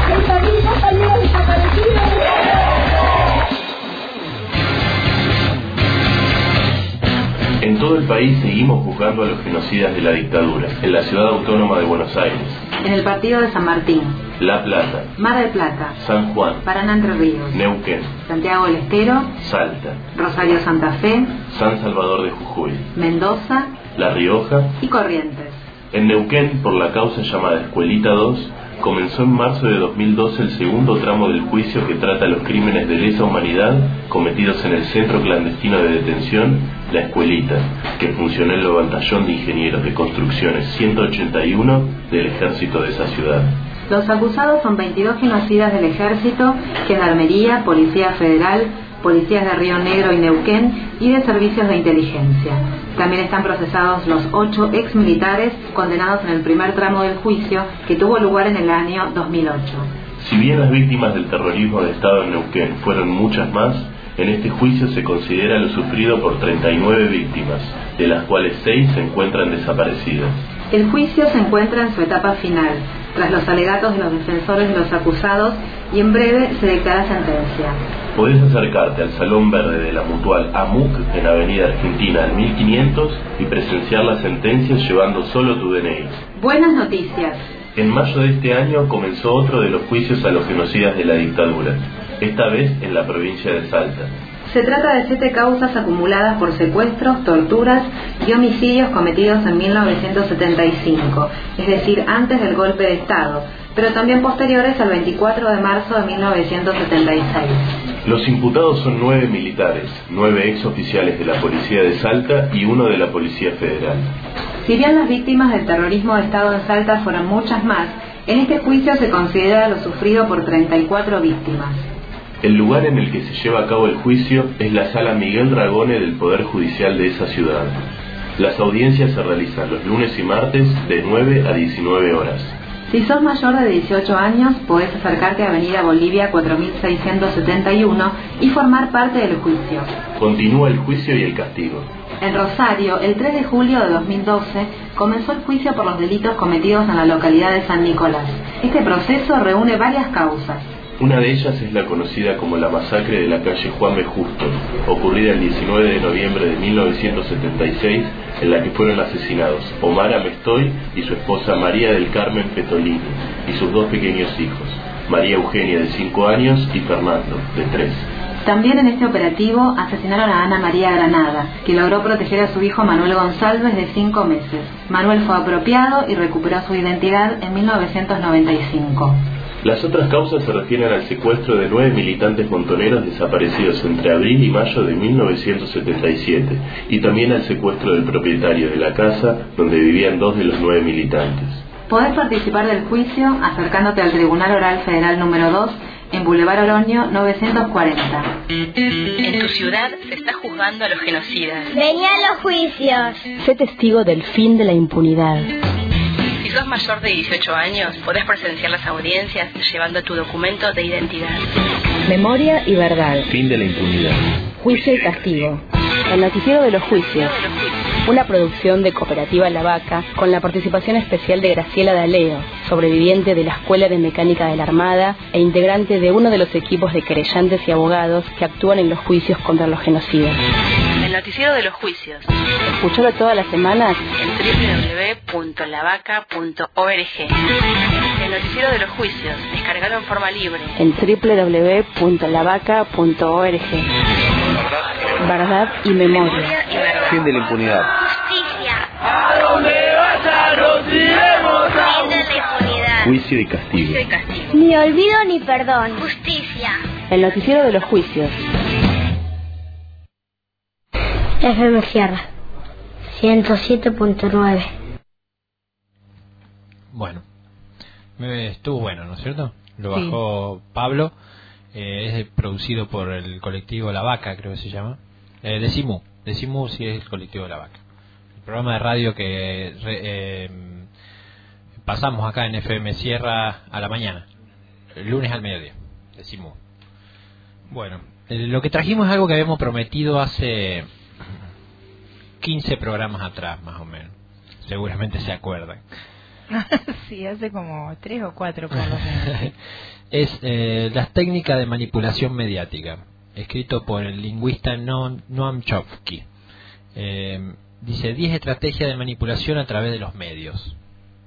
En todo el país seguimos buscando a los genocidas de la dictadura. En la ciudad autónoma de Buenos Aires, en el partido de San Martín, La Plata, Mar del Plata, San Juan, Paraná Entre Ríos, Neuquén, Santiago del Estero, Salta, Rosario Santa Fe, San Salvador de Jujuy, Mendoza La Rioja y Corrientes. En Neuquén, por la causa llamada Escuelita dos, comenzó en marzo de dos mil doce el segundo tramo del juicio que trata los crímenes de lesa humanidad cometidos en el centro clandestino de detención La Escuelita, que funcionó en el batallón de ingenieros de construcciones ciento ochenta y uno del ejército de esa ciudad. Los acusados son veintidós genocidas del ejército, gendarmería, policía federal, policías de Río Negro y Neuquén y de servicios de inteligencia. También están procesados los ocho ex militares condenados en el primer tramo del juicio que tuvo lugar en el año dos mil ocho. Si bien las víctimas del terrorismo de Estado en Neuquén fueron muchas más, en este juicio se considera lo sufrido por treinta y nueve víctimas, de las cuales seis se encuentran desaparecidas. El juicio se encuentra en su etapa final, tras los alegatos de los defensores de los acusados, y en breve se dictará sentencia. Podés acercarte al Salón Verde de la Mutual A M U C en Avenida Argentina en mil quinientos y presenciar la sentencia llevando solo tu D N I. Buenas noticias. En mayo de este año comenzó otro de los juicios a los genocidas de la dictadura, esta vez en la provincia de Salta. Se trata de siete causas acumuladas por secuestros, torturas y homicidios cometidos en mil novecientos setenta y cinco, es decir, antes del golpe de Estado, pero también posteriores al veinticuatro de marzo de mil novecientos setenta y seis. Los imputados son nueve militares, nueve ex oficiales de la Policía de Salta y uno de la Policía Federal. Si bien las víctimas del terrorismo de Estado en Salta fueron muchas más, en este juicio se considera lo sufrido por treinta y cuatro víctimas. El lugar en el que se lleva a cabo el juicio es la Sala Miguel Ragone del Poder Judicial de esa ciudad. Las audiencias se realizan los lunes y martes de nueve a diecinueve horas. Si sos mayor de dieciocho años, podés acercarte a Avenida Bolivia cuatro mil seiscientos setenta y uno y formar parte del juicio. Continúa el juicio y el castigo. En Rosario, el tres de julio de dos mil doce, comenzó el juicio por los delitos cometidos en la localidad de San Nicolás. Este proceso reúne varias causas. Una de ellas es la conocida como la masacre de la calle Juan B. Justo, ocurrida el diecinueve de noviembre de mil novecientos setenta y seis, en la que fueron asesinados Omar Amestoy y su esposa María del Carmen Petolini, y sus dos pequeños hijos, María Eugenia de cinco años y Fernando de tres. También en este operativo asesinaron a Ana María Granada, que logró proteger a su hijo Manuel González de cinco meses. Manuel fue apropiado y recuperó su identidad en mil novecientos noventa y cinco. Las otras causas se refieren al secuestro de nueve militantes montoneros desaparecidos entre abril y mayo de mil novecientos setenta y siete y también al secuestro del propietario de la casa donde vivían dos de los nueve militantes. Podés participar del juicio acercándote al Tribunal Oral Federal número dos en Boulevard Oroño novecientos cuarenta. En tu ciudad se está juzgando a los genocidas. Vení a los juicios. Sé testigo del fin de la impunidad. Si sos mayor de dieciocho años, podés presenciar las audiencias llevando tu documento de identidad. Memoria y verdad. Fin de la impunidad. Juicio y castigo. El noticiero de los juicios. Una producción de Cooperativa La Vaca con la participación especial de Graciela D'Aleo, sobreviviente de la Escuela de Mecánica de la Armada e integrante de uno de los equipos de querellantes y abogados que actúan en los juicios contra los genocidas. El noticiero de los juicios. Escuchalo todas las semanas en doble u doble u doble u punto la vaca punto org. El noticiero de los juicios. Descargalo en forma libre en doble u doble u doble u punto la vaca punto org. Verdad y memoria. Fin de la impunidad. Justicia. ¿A dónde vaya nos iremos a Fin de la impunidad. Juicio y castigo. Juicio y castigo. Ni olvido ni perdón. Justicia. El noticiero de los juicios. F M Sierra ciento siete punto nueve. Bueno, me- estuvo bueno, ¿no es cierto? Lo Sí. bajó Pablo, eh, es producido por el colectivo La Vaca, creo que se llama. Eh, Decimu, Decimu sí es el colectivo La Vaca. El programa de radio que re- eh, pasamos acá en F M Sierra a la mañana, el lunes al mediodía, Decimu. Bueno, eh, lo que trajimos es algo que habíamos prometido hace quince programas atrás, más o menos. Seguramente se acuerdan. Sí, hace como tres o cuatro por lo menos. Es eh, las técnicas de manipulación mediática, escrito por el lingüista Noam, Noam Chomsky. Eh, dice diez estrategias de manipulación a través de los medios.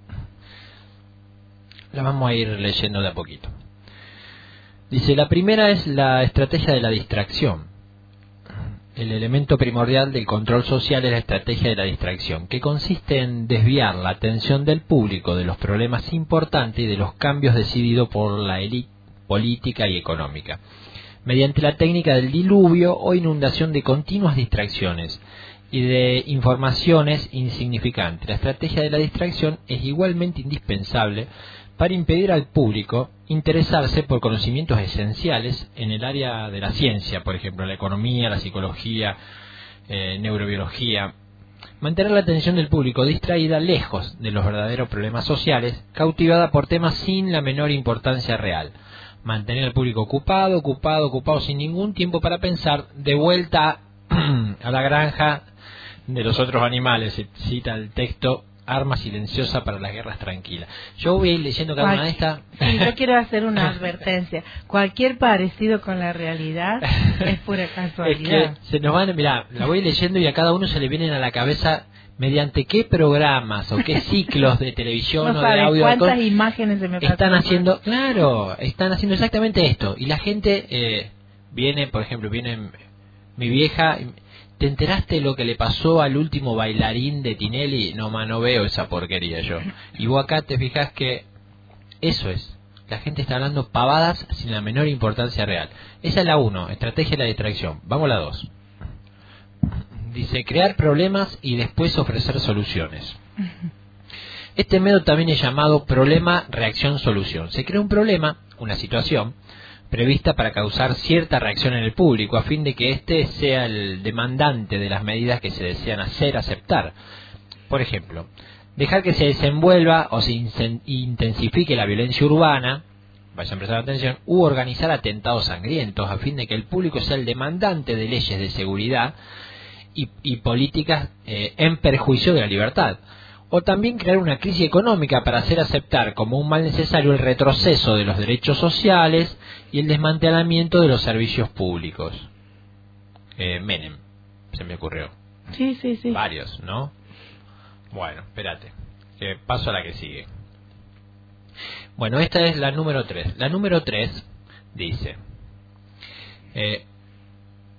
Las vamos a ir leyendo de a poquito. Dice, la primera es la estrategia de la distracción. El elemento primordial del control social es la estrategia de la distracción, que consiste en desviar la atención del público de los problemas importantes y de los cambios decididos por la élite política y económica, mediante la técnica del diluvio o inundación de continuas distracciones y de informaciones insignificantes. La estrategia de la distracción es igualmente indispensable para impedir al público interesarse por conocimientos esenciales en el área de la ciencia, por ejemplo, la economía, la psicología, eh, neurobiología. Mantener la atención del público distraída lejos de los verdaderos problemas sociales, cautivada por temas sin la menor importancia real. Mantener al público ocupado, ocupado, ocupado, sin ningún tiempo para pensar, de vuelta a la granja de los otros animales, se cita el texto, arma silenciosa para las guerras tranquilas. Yo voy a ir leyendo cada una de estas. Sí, yo quiero hacer una advertencia. Cualquier parecido con la realidad es pura Es casualidad. que se nos van, mirá, la voy leyendo y a cada uno se le vienen a la cabeza mediante qué programas o qué ciclos de televisión No o de sabes audio cuántas con- imágenes se me pasan están por- haciendo, claro, están haciendo exactamente esto. Y la gente eh, viene, por ejemplo, viene mi vieja, ¿te enteraste de lo que le pasó al último bailarín de Tinelli? No, ma, no veo esa porquería yo. Y vos acá te fijas que eso es. La gente está hablando pavadas sin la menor importancia real. Esa es la uno, estrategia de la distracción. Vamos a la dos. Dice, crear problemas y después ofrecer soluciones. Este método también es llamado problema, reacción, solución. Se crea un problema, una situación, prevista para causar cierta reacción en el público, a fin de que éste sea el demandante de las medidas que se desean hacer, aceptar. Por ejemplo, dejar que se desenvuelva o se insen- intensifique la violencia urbana, vayan a prestar atención, u organizar atentados sangrientos, a fin de que el público sea el demandante de leyes de seguridad y, y políticas eh, en perjuicio de la libertad. O también crear una crisis económica para hacer aceptar como un mal necesario el retroceso de los derechos sociales y el desmantelamiento de los servicios públicos. Eh, Menem, se me ocurrió. Sí, sí, sí. Varios, ¿no? Bueno, espérate, que paso a la que sigue. Bueno, esta es la número tres. La número tres dice, eh,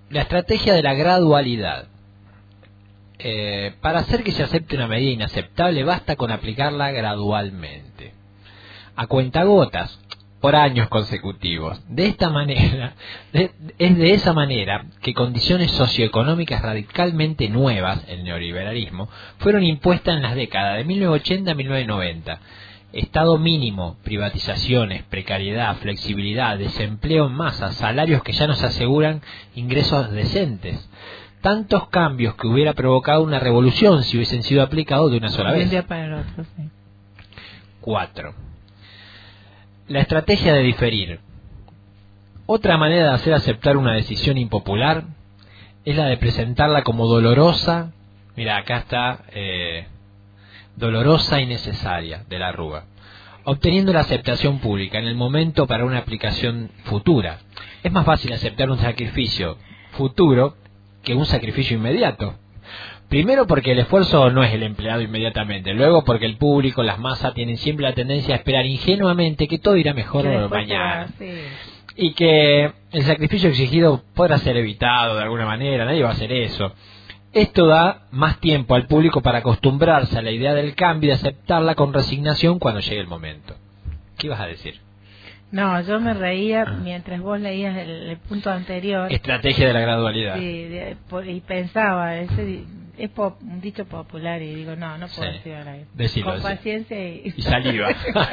La estrategia de la gradualidad. Eh, para hacer que se acepte una medida inaceptable basta con aplicarla gradualmente, a cuentagotas, por años consecutivos. De esta manera, de, es de esa manera que condiciones socioeconómicas radicalmente nuevas, el neoliberalismo, fueron impuestas en las décadas de mil novecientos ochenta a mil novecientos noventa. Estado mínimo, privatizaciones, precariedad, flexibilidad, desempleo en masa, salarios que ya nos aseguran ingresos decentes. Tantos cambios que hubiera provocado una revolución si hubiesen sido aplicados de una sola vez. De un día para el otro, sí. Cuatro. La estrategia de diferir. Otra manera de hacer aceptar una decisión impopular es la de presentarla como dolorosa. Mira, acá está eh, dolorosa y necesaria, de la Rúa, obteniendo la aceptación pública en el momento para una aplicación futura. Es más fácil aceptar un sacrificio futuro que un sacrificio inmediato. Primero porque el esfuerzo no es el empleado inmediatamente, luego porque el público, las masas tienen siempre la tendencia a esperar ingenuamente que todo irá mejor mañana, sí. Y que el sacrificio exigido podrá ser evitado de alguna manera, nadie va a hacer eso. Esto da más tiempo al público para acostumbrarse a la idea del cambio y aceptarla con resignación cuando llegue el momento. ¿Qué ibas a decir? No, yo me reía mientras vos leías el, el punto anterior. Estrategia de la gradualidad. Sí, de, por, y pensaba, ese es pop, un dicho popular y digo, no, no puedo sí. decir al aire. Decilo, con sí. paciencia y, y saliva.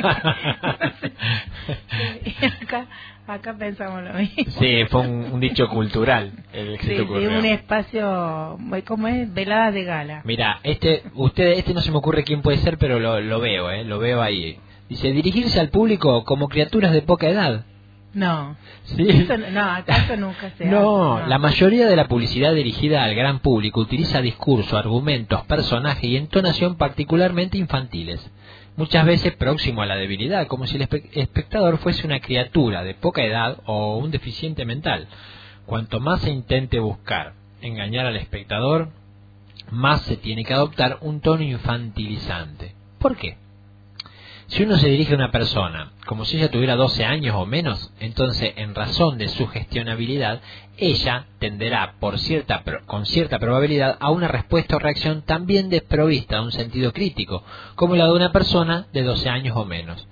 Y acá, acá pensamos lo mismo. Sí, fue un, un dicho cultural el que sí, se te ocurrió. Sí, un espacio, ¿cómo es? Veladas de gala. Mira, este, usted, este no se me ocurre quién puede ser, pero lo, lo veo, eh, lo veo ahí. Dice, dirigirse al público como criaturas de poca edad. No, ¿sí? Eso, no, acaso nunca se no, hace. No, la mayoría de la publicidad dirigida al gran público utiliza discurso, argumentos, personajes y entonación particularmente infantiles. Muchas veces próximo a la debilidad, como si el espe- espectador fuese una criatura de poca edad o un deficiente mental. Cuanto más se intente buscar engañar al espectador, más se tiene que adoptar un tono infantilizante. ¿Por qué? Si uno se dirige a una persona como si ella tuviera doce años o menos, entonces, en razón de su gestionabilidad, ella tenderá por cierta, con cierta probabilidad a una respuesta o reacción también desprovista de un sentido crítico, como la de una persona de doce años o menos.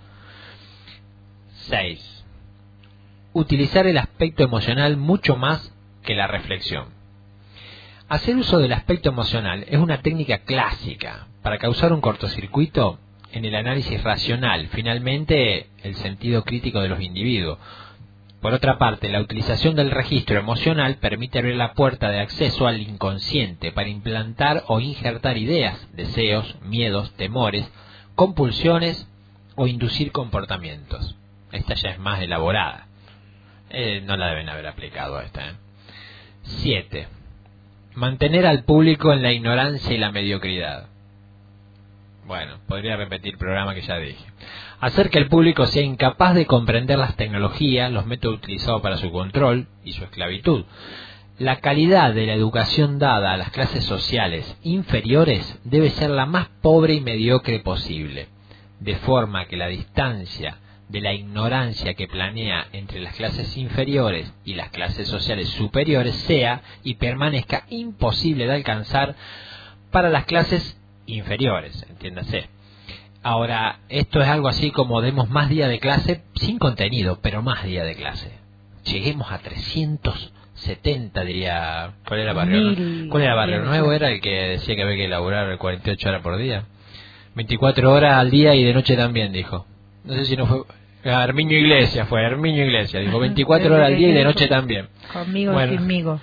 seis. Utilizar el aspecto emocional mucho más que la reflexión. Hacer uso del aspecto emocional es una técnica clásica para causar un cortocircuito en el análisis racional, finalmente el sentido crítico de los individuos. Por otra parte, la utilización del registro emocional permite abrir la puerta de acceso al inconsciente para implantar o injertar ideas, deseos, miedos, temores, compulsiones o inducir comportamientos. Esta ya es más elaborada. Eh, no la deben haber aplicado a esta. ¿eh? siete. Mantener al público en la ignorancia y la mediocridad. Bueno, podría repetir el programa que ya dije. Hacer que el público sea incapaz de comprender las tecnologías, los métodos utilizados para su control y su esclavitud. La calidad de la educación dada a las clases sociales inferiores debe ser la más pobre y mediocre posible, de forma que la distancia de la ignorancia que planea entre las clases inferiores y las clases sociales superiores sea y permanezca imposible de alcanzar para las clases inferiores, entiéndase. Ahora, esto es algo así como demos más día de clase sin contenido, pero más día de clase. Lleguemos a trescientos setenta, diría. ¿Cuál era Barrio Nuevo? ¿Cuál era Barrio Nuevo? Era el que decía que había que laburar cuarenta y ocho horas por día. veinticuatro horas al día y de noche también, dijo. No sé si no fue... Herminio Iglesias fue, Herminio Iglesias. Dijo veinticuatro horas al día y de noche también. Conmigo bueno. y sinmigo.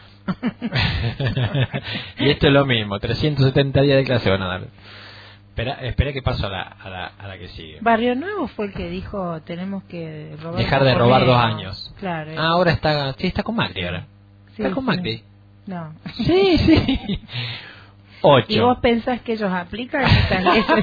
Y esto es lo mismo, trescientos setenta días de clase van a dar. Espera, espera que paso a la, a, la, a la que sigue. Barrio Nuevo fue el que dijo tenemos que robar dejar de robar dos años. Claro. Ah, ahora está, sí, está con Macri ahora. Sí, está con sí. Macri. No. Sí, sí. Ocho. ¿Y vos pensás que ellos aplican estas leyes?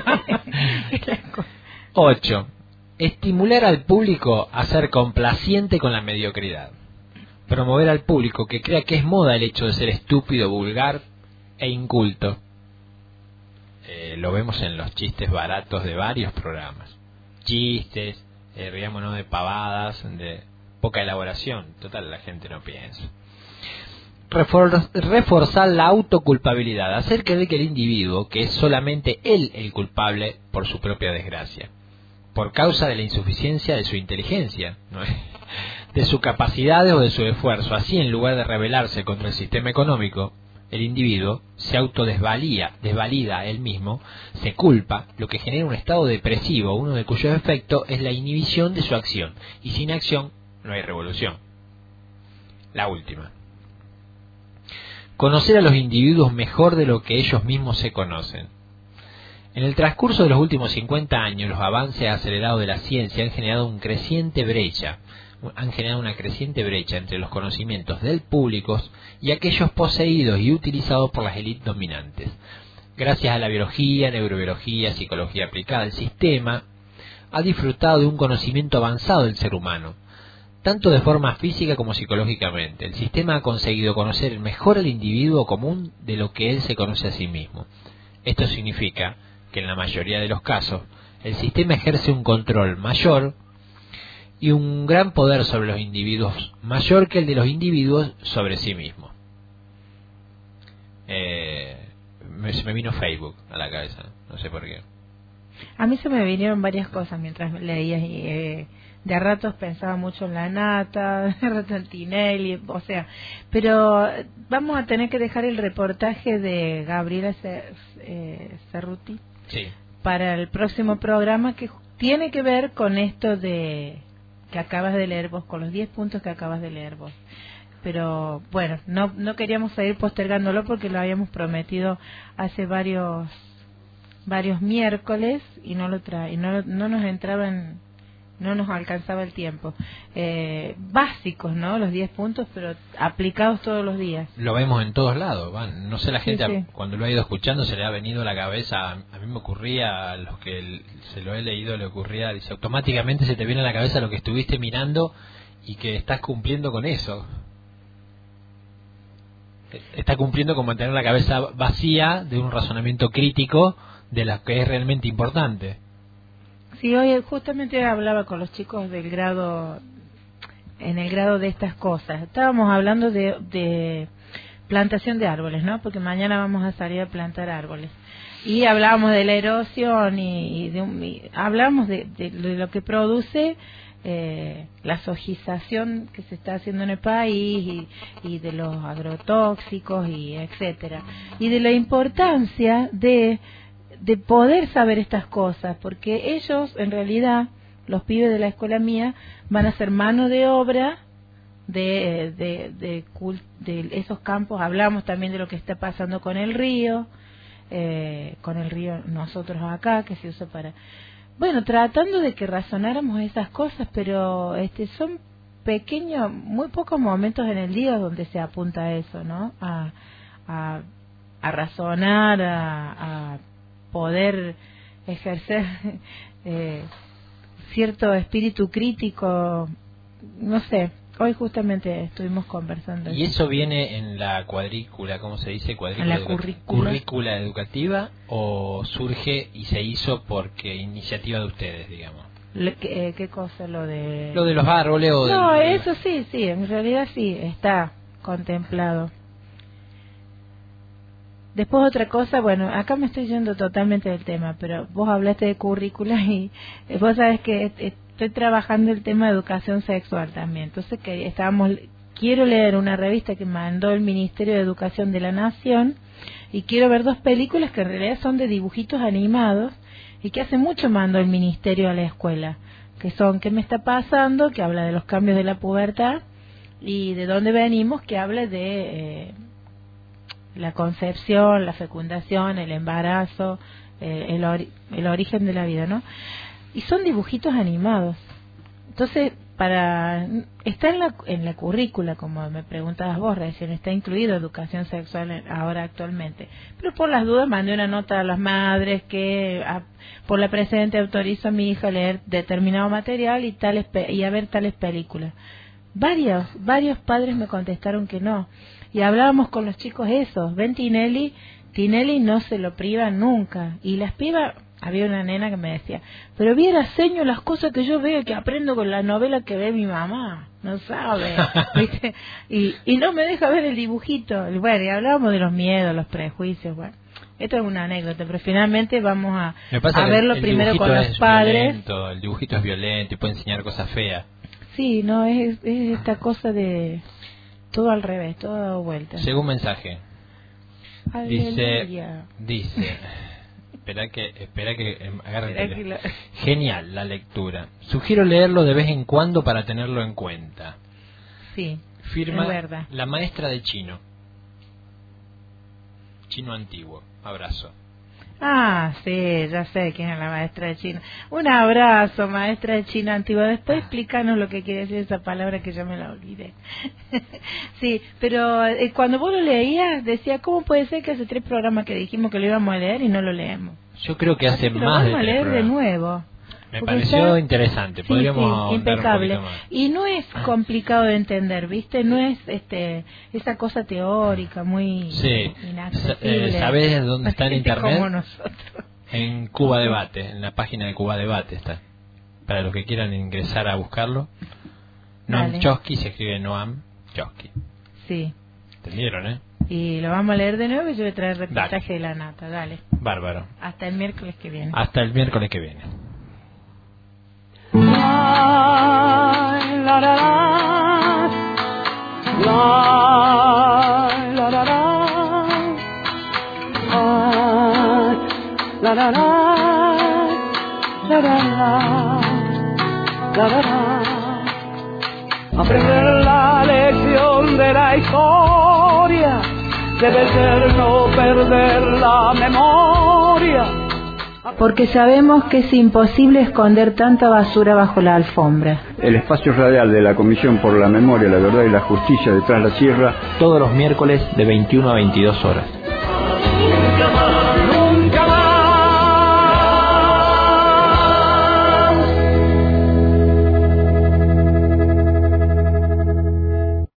Ocho. Estimular al público a ser complaciente con la mediocridad. Promover al público que crea que es moda el hecho de ser estúpido, vulgar e inculto. Eh, lo vemos en los chistes baratos de varios programas. Chistes, eh, riámonos de pavadas, de poca elaboración. Total, la gente no piensa. refor- reforzar la autoculpabilidad, hacer creer que el individuo, que es solamente él el culpable por su propia desgracia, por causa de la insuficiencia de su inteligencia, ¿no? de sus capacidades o de su esfuerzo. Así, en lugar de rebelarse contra el sistema económico, el individuo se autodesvalía, desvalida a él mismo, se culpa, lo que genera un estado depresivo, uno de cuyos efectos es la inhibición de su acción, y sin acción no hay revolución. La última. Conocer a los individuos mejor de lo que ellos mismos se conocen. En el transcurso de los últimos cincuenta años, los avances acelerados de la ciencia han generado un creciente brecha, han generado una creciente brecha entre los conocimientos del público y aquellos poseídos y utilizados por las élites dominantes. Gracias a la biología, neurobiología, psicología aplicada, el sistema ha disfrutado de un conocimiento avanzado del ser humano, tanto de forma física como psicológicamente. El sistema ha conseguido conocer mejor al individuo común de lo que él se conoce a sí mismo. Esto significa que en la mayoría de los casos, el sistema ejerce un control mayor y un gran poder sobre los individuos, mayor que el de los individuos sobre sí mismos. Eh, me, se me vino Facebook a la cabeza, no sé por qué. A mí se me vinieron varias cosas mientras leías y eh, de a ratos pensaba mucho en la Nata, de rato en Tinelli, o sea, pero vamos a tener que dejar el reportaje de Gabriela Cer, eh, Cerruti sí. para el próximo programa, que tiene que ver con esto de que acabas de leer vos, con los diez puntos que acabas de leer vos. Pero bueno, no no queríamos seguir postergándolo porque lo habíamos prometido hace varios varios miércoles y no lo trae, y no no nos entraban, no nos alcanzaba el tiempo. Eh, básicos, ¿no? Los diez puntos, pero aplicados todos los días. Lo vemos en todos lados, van. No sé, la gente sí, sí. cuando lo ha ido escuchando se le ha venido a la cabeza. A mí me ocurría, a los que el, se lo he leído le ocurría, dice, automáticamente se te viene a la cabeza lo que estuviste mirando y que estás cumpliendo con eso. Está cumpliendo con mantener la cabeza vacía de un razonamiento crítico de lo que es realmente importante. Sí, hoy justamente hablaba con los chicos del grado, en el grado de estas cosas. Estábamos hablando de, de plantación de árboles, ¿no? Porque mañana vamos a salir a plantar árboles. Y hablábamos de la erosión y, y, de un, y hablamos de, de, de lo que produce eh, la sojización que se está haciendo en el país y, y de los agrotóxicos y etcétera. Y de la importancia de de poder saber estas cosas, porque ellos, en realidad, los pibes de la escuela mía, van a ser mano de obra de, de, de, de, de esos campos. Hablamos también de lo que está pasando con el río, eh, con el río nosotros acá, que se usa para... Bueno, tratando de que razonáramos esas cosas, pero este son pequeños, muy pocos momentos en el día donde se apunta a eso, ¿no? A, a, a razonar, a... a poder ejercer eh, cierto espíritu crítico, no sé, hoy justamente estuvimos conversando. ¿Y eso viene en la cuadrícula, cómo se dice? Cuadrícula en la educa currícula. currícula educativa, o surge y se hizo porque iniciativa de ustedes, digamos? Le, ¿qué, ¿Qué cosa? Lo de... Lo de los árboles o No, del... eso sí, sí, en realidad sí, está contemplado. Después otra cosa, bueno, acá me estoy yendo totalmente del tema, pero vos hablaste de currícula y eh, vos sabés que estoy trabajando el tema de educación sexual también. Entonces que estábamos, quiero leer una revista que mandó el Ministerio de Educación de la Nación y quiero ver dos películas que en realidad son de dibujitos animados y que hace mucho mandó el Ministerio a la escuela, que son ¿Qué me está pasando?, que habla de los cambios de la pubertad, y De dónde venimos, que habla de... Eh, la concepción, la fecundación, el embarazo, eh, el, ori el origen de la vida, ¿no? Y son dibujitos animados. Entonces, para está en la, en la currícula, como me preguntabas vos recién, está incluido educación sexual en, ahora actualmente. Pero por las dudas mandé una nota a las madres que a, por la presente autorizo a mi hija a leer determinado material y, tales, y a ver tales películas. Varios, varios padres me contestaron que no. Y hablábamos con los chicos esos, ven Tinelli, Tinelli no se lo priva nunca. Y las pibas, había una nena que me decía, pero viera, señor, las cosas que yo veo, que aprendo con la novela que ve mi mamá, no sabe, ¿viste? Y, y no me deja ver el dibujito. Y bueno, y hablábamos de los miedos, los prejuicios, bueno. Esto es una anécdota, pero finalmente vamos a, a verlo el, el primero con los padres. Violento, el dibujito es violento y puede enseñar cosas feas. Sí, no, es, es esta cosa de todo al revés, todo dado vuelta. Según mensaje. Aleluya. Dice, dice, espera que, espera que agarre lo... Genial la lectura. Sugiero leerlo de vez en cuando para tenerlo en cuenta. Sí, firma es verdad. La maestra de chino. Chino antiguo. Abrazo. Ah, sí, ya sé quién es la maestra de chino. Un abrazo, maestra de chino antiguo. Después explícanos lo que quiere decir esa palabra que ya me la olvidé. Sí, pero eh, cuando vos lo leías, decía, ¿cómo puede ser que hace tres programas que dijimos que lo íbamos a leer y no lo leemos? Yo creo que hace que más de tres programas. Lo vamos a leer de nuevo. Me pareció está... interesante, sí, podríamos sí, impecable. Un más. Y no es complicado de entender, ¿viste? No es este esa cosa teórica muy sí. inaccesible. Eh, ¿Sabés dónde está en internet? Como nosotros. En Cuba Debate, en la página de Cuba Debate está. Para los que quieran ingresar a buscarlo. Noam Dale. Chomsky se escribe Noam Chomsky. Sí. ¿Entendieron, eh? Y lo vamos a leer de nuevo y yo voy a traer el reportaje Dale. de la nata, dale. Bárbaro. Hasta el miércoles que viene. Hasta el miércoles que viene. La, la, la, la, la, la, la, la, la, la, la, la, la, la. Aprender la lección de la historia debe ser no perder la memoria. Porque sabemos que es imposible esconder tanta basura bajo la alfombra. El espacio radial de la Comisión por la Memoria, la Verdad y la Justicia de Tras la Sierra, todos los miércoles de veintiuno a veintidós horas.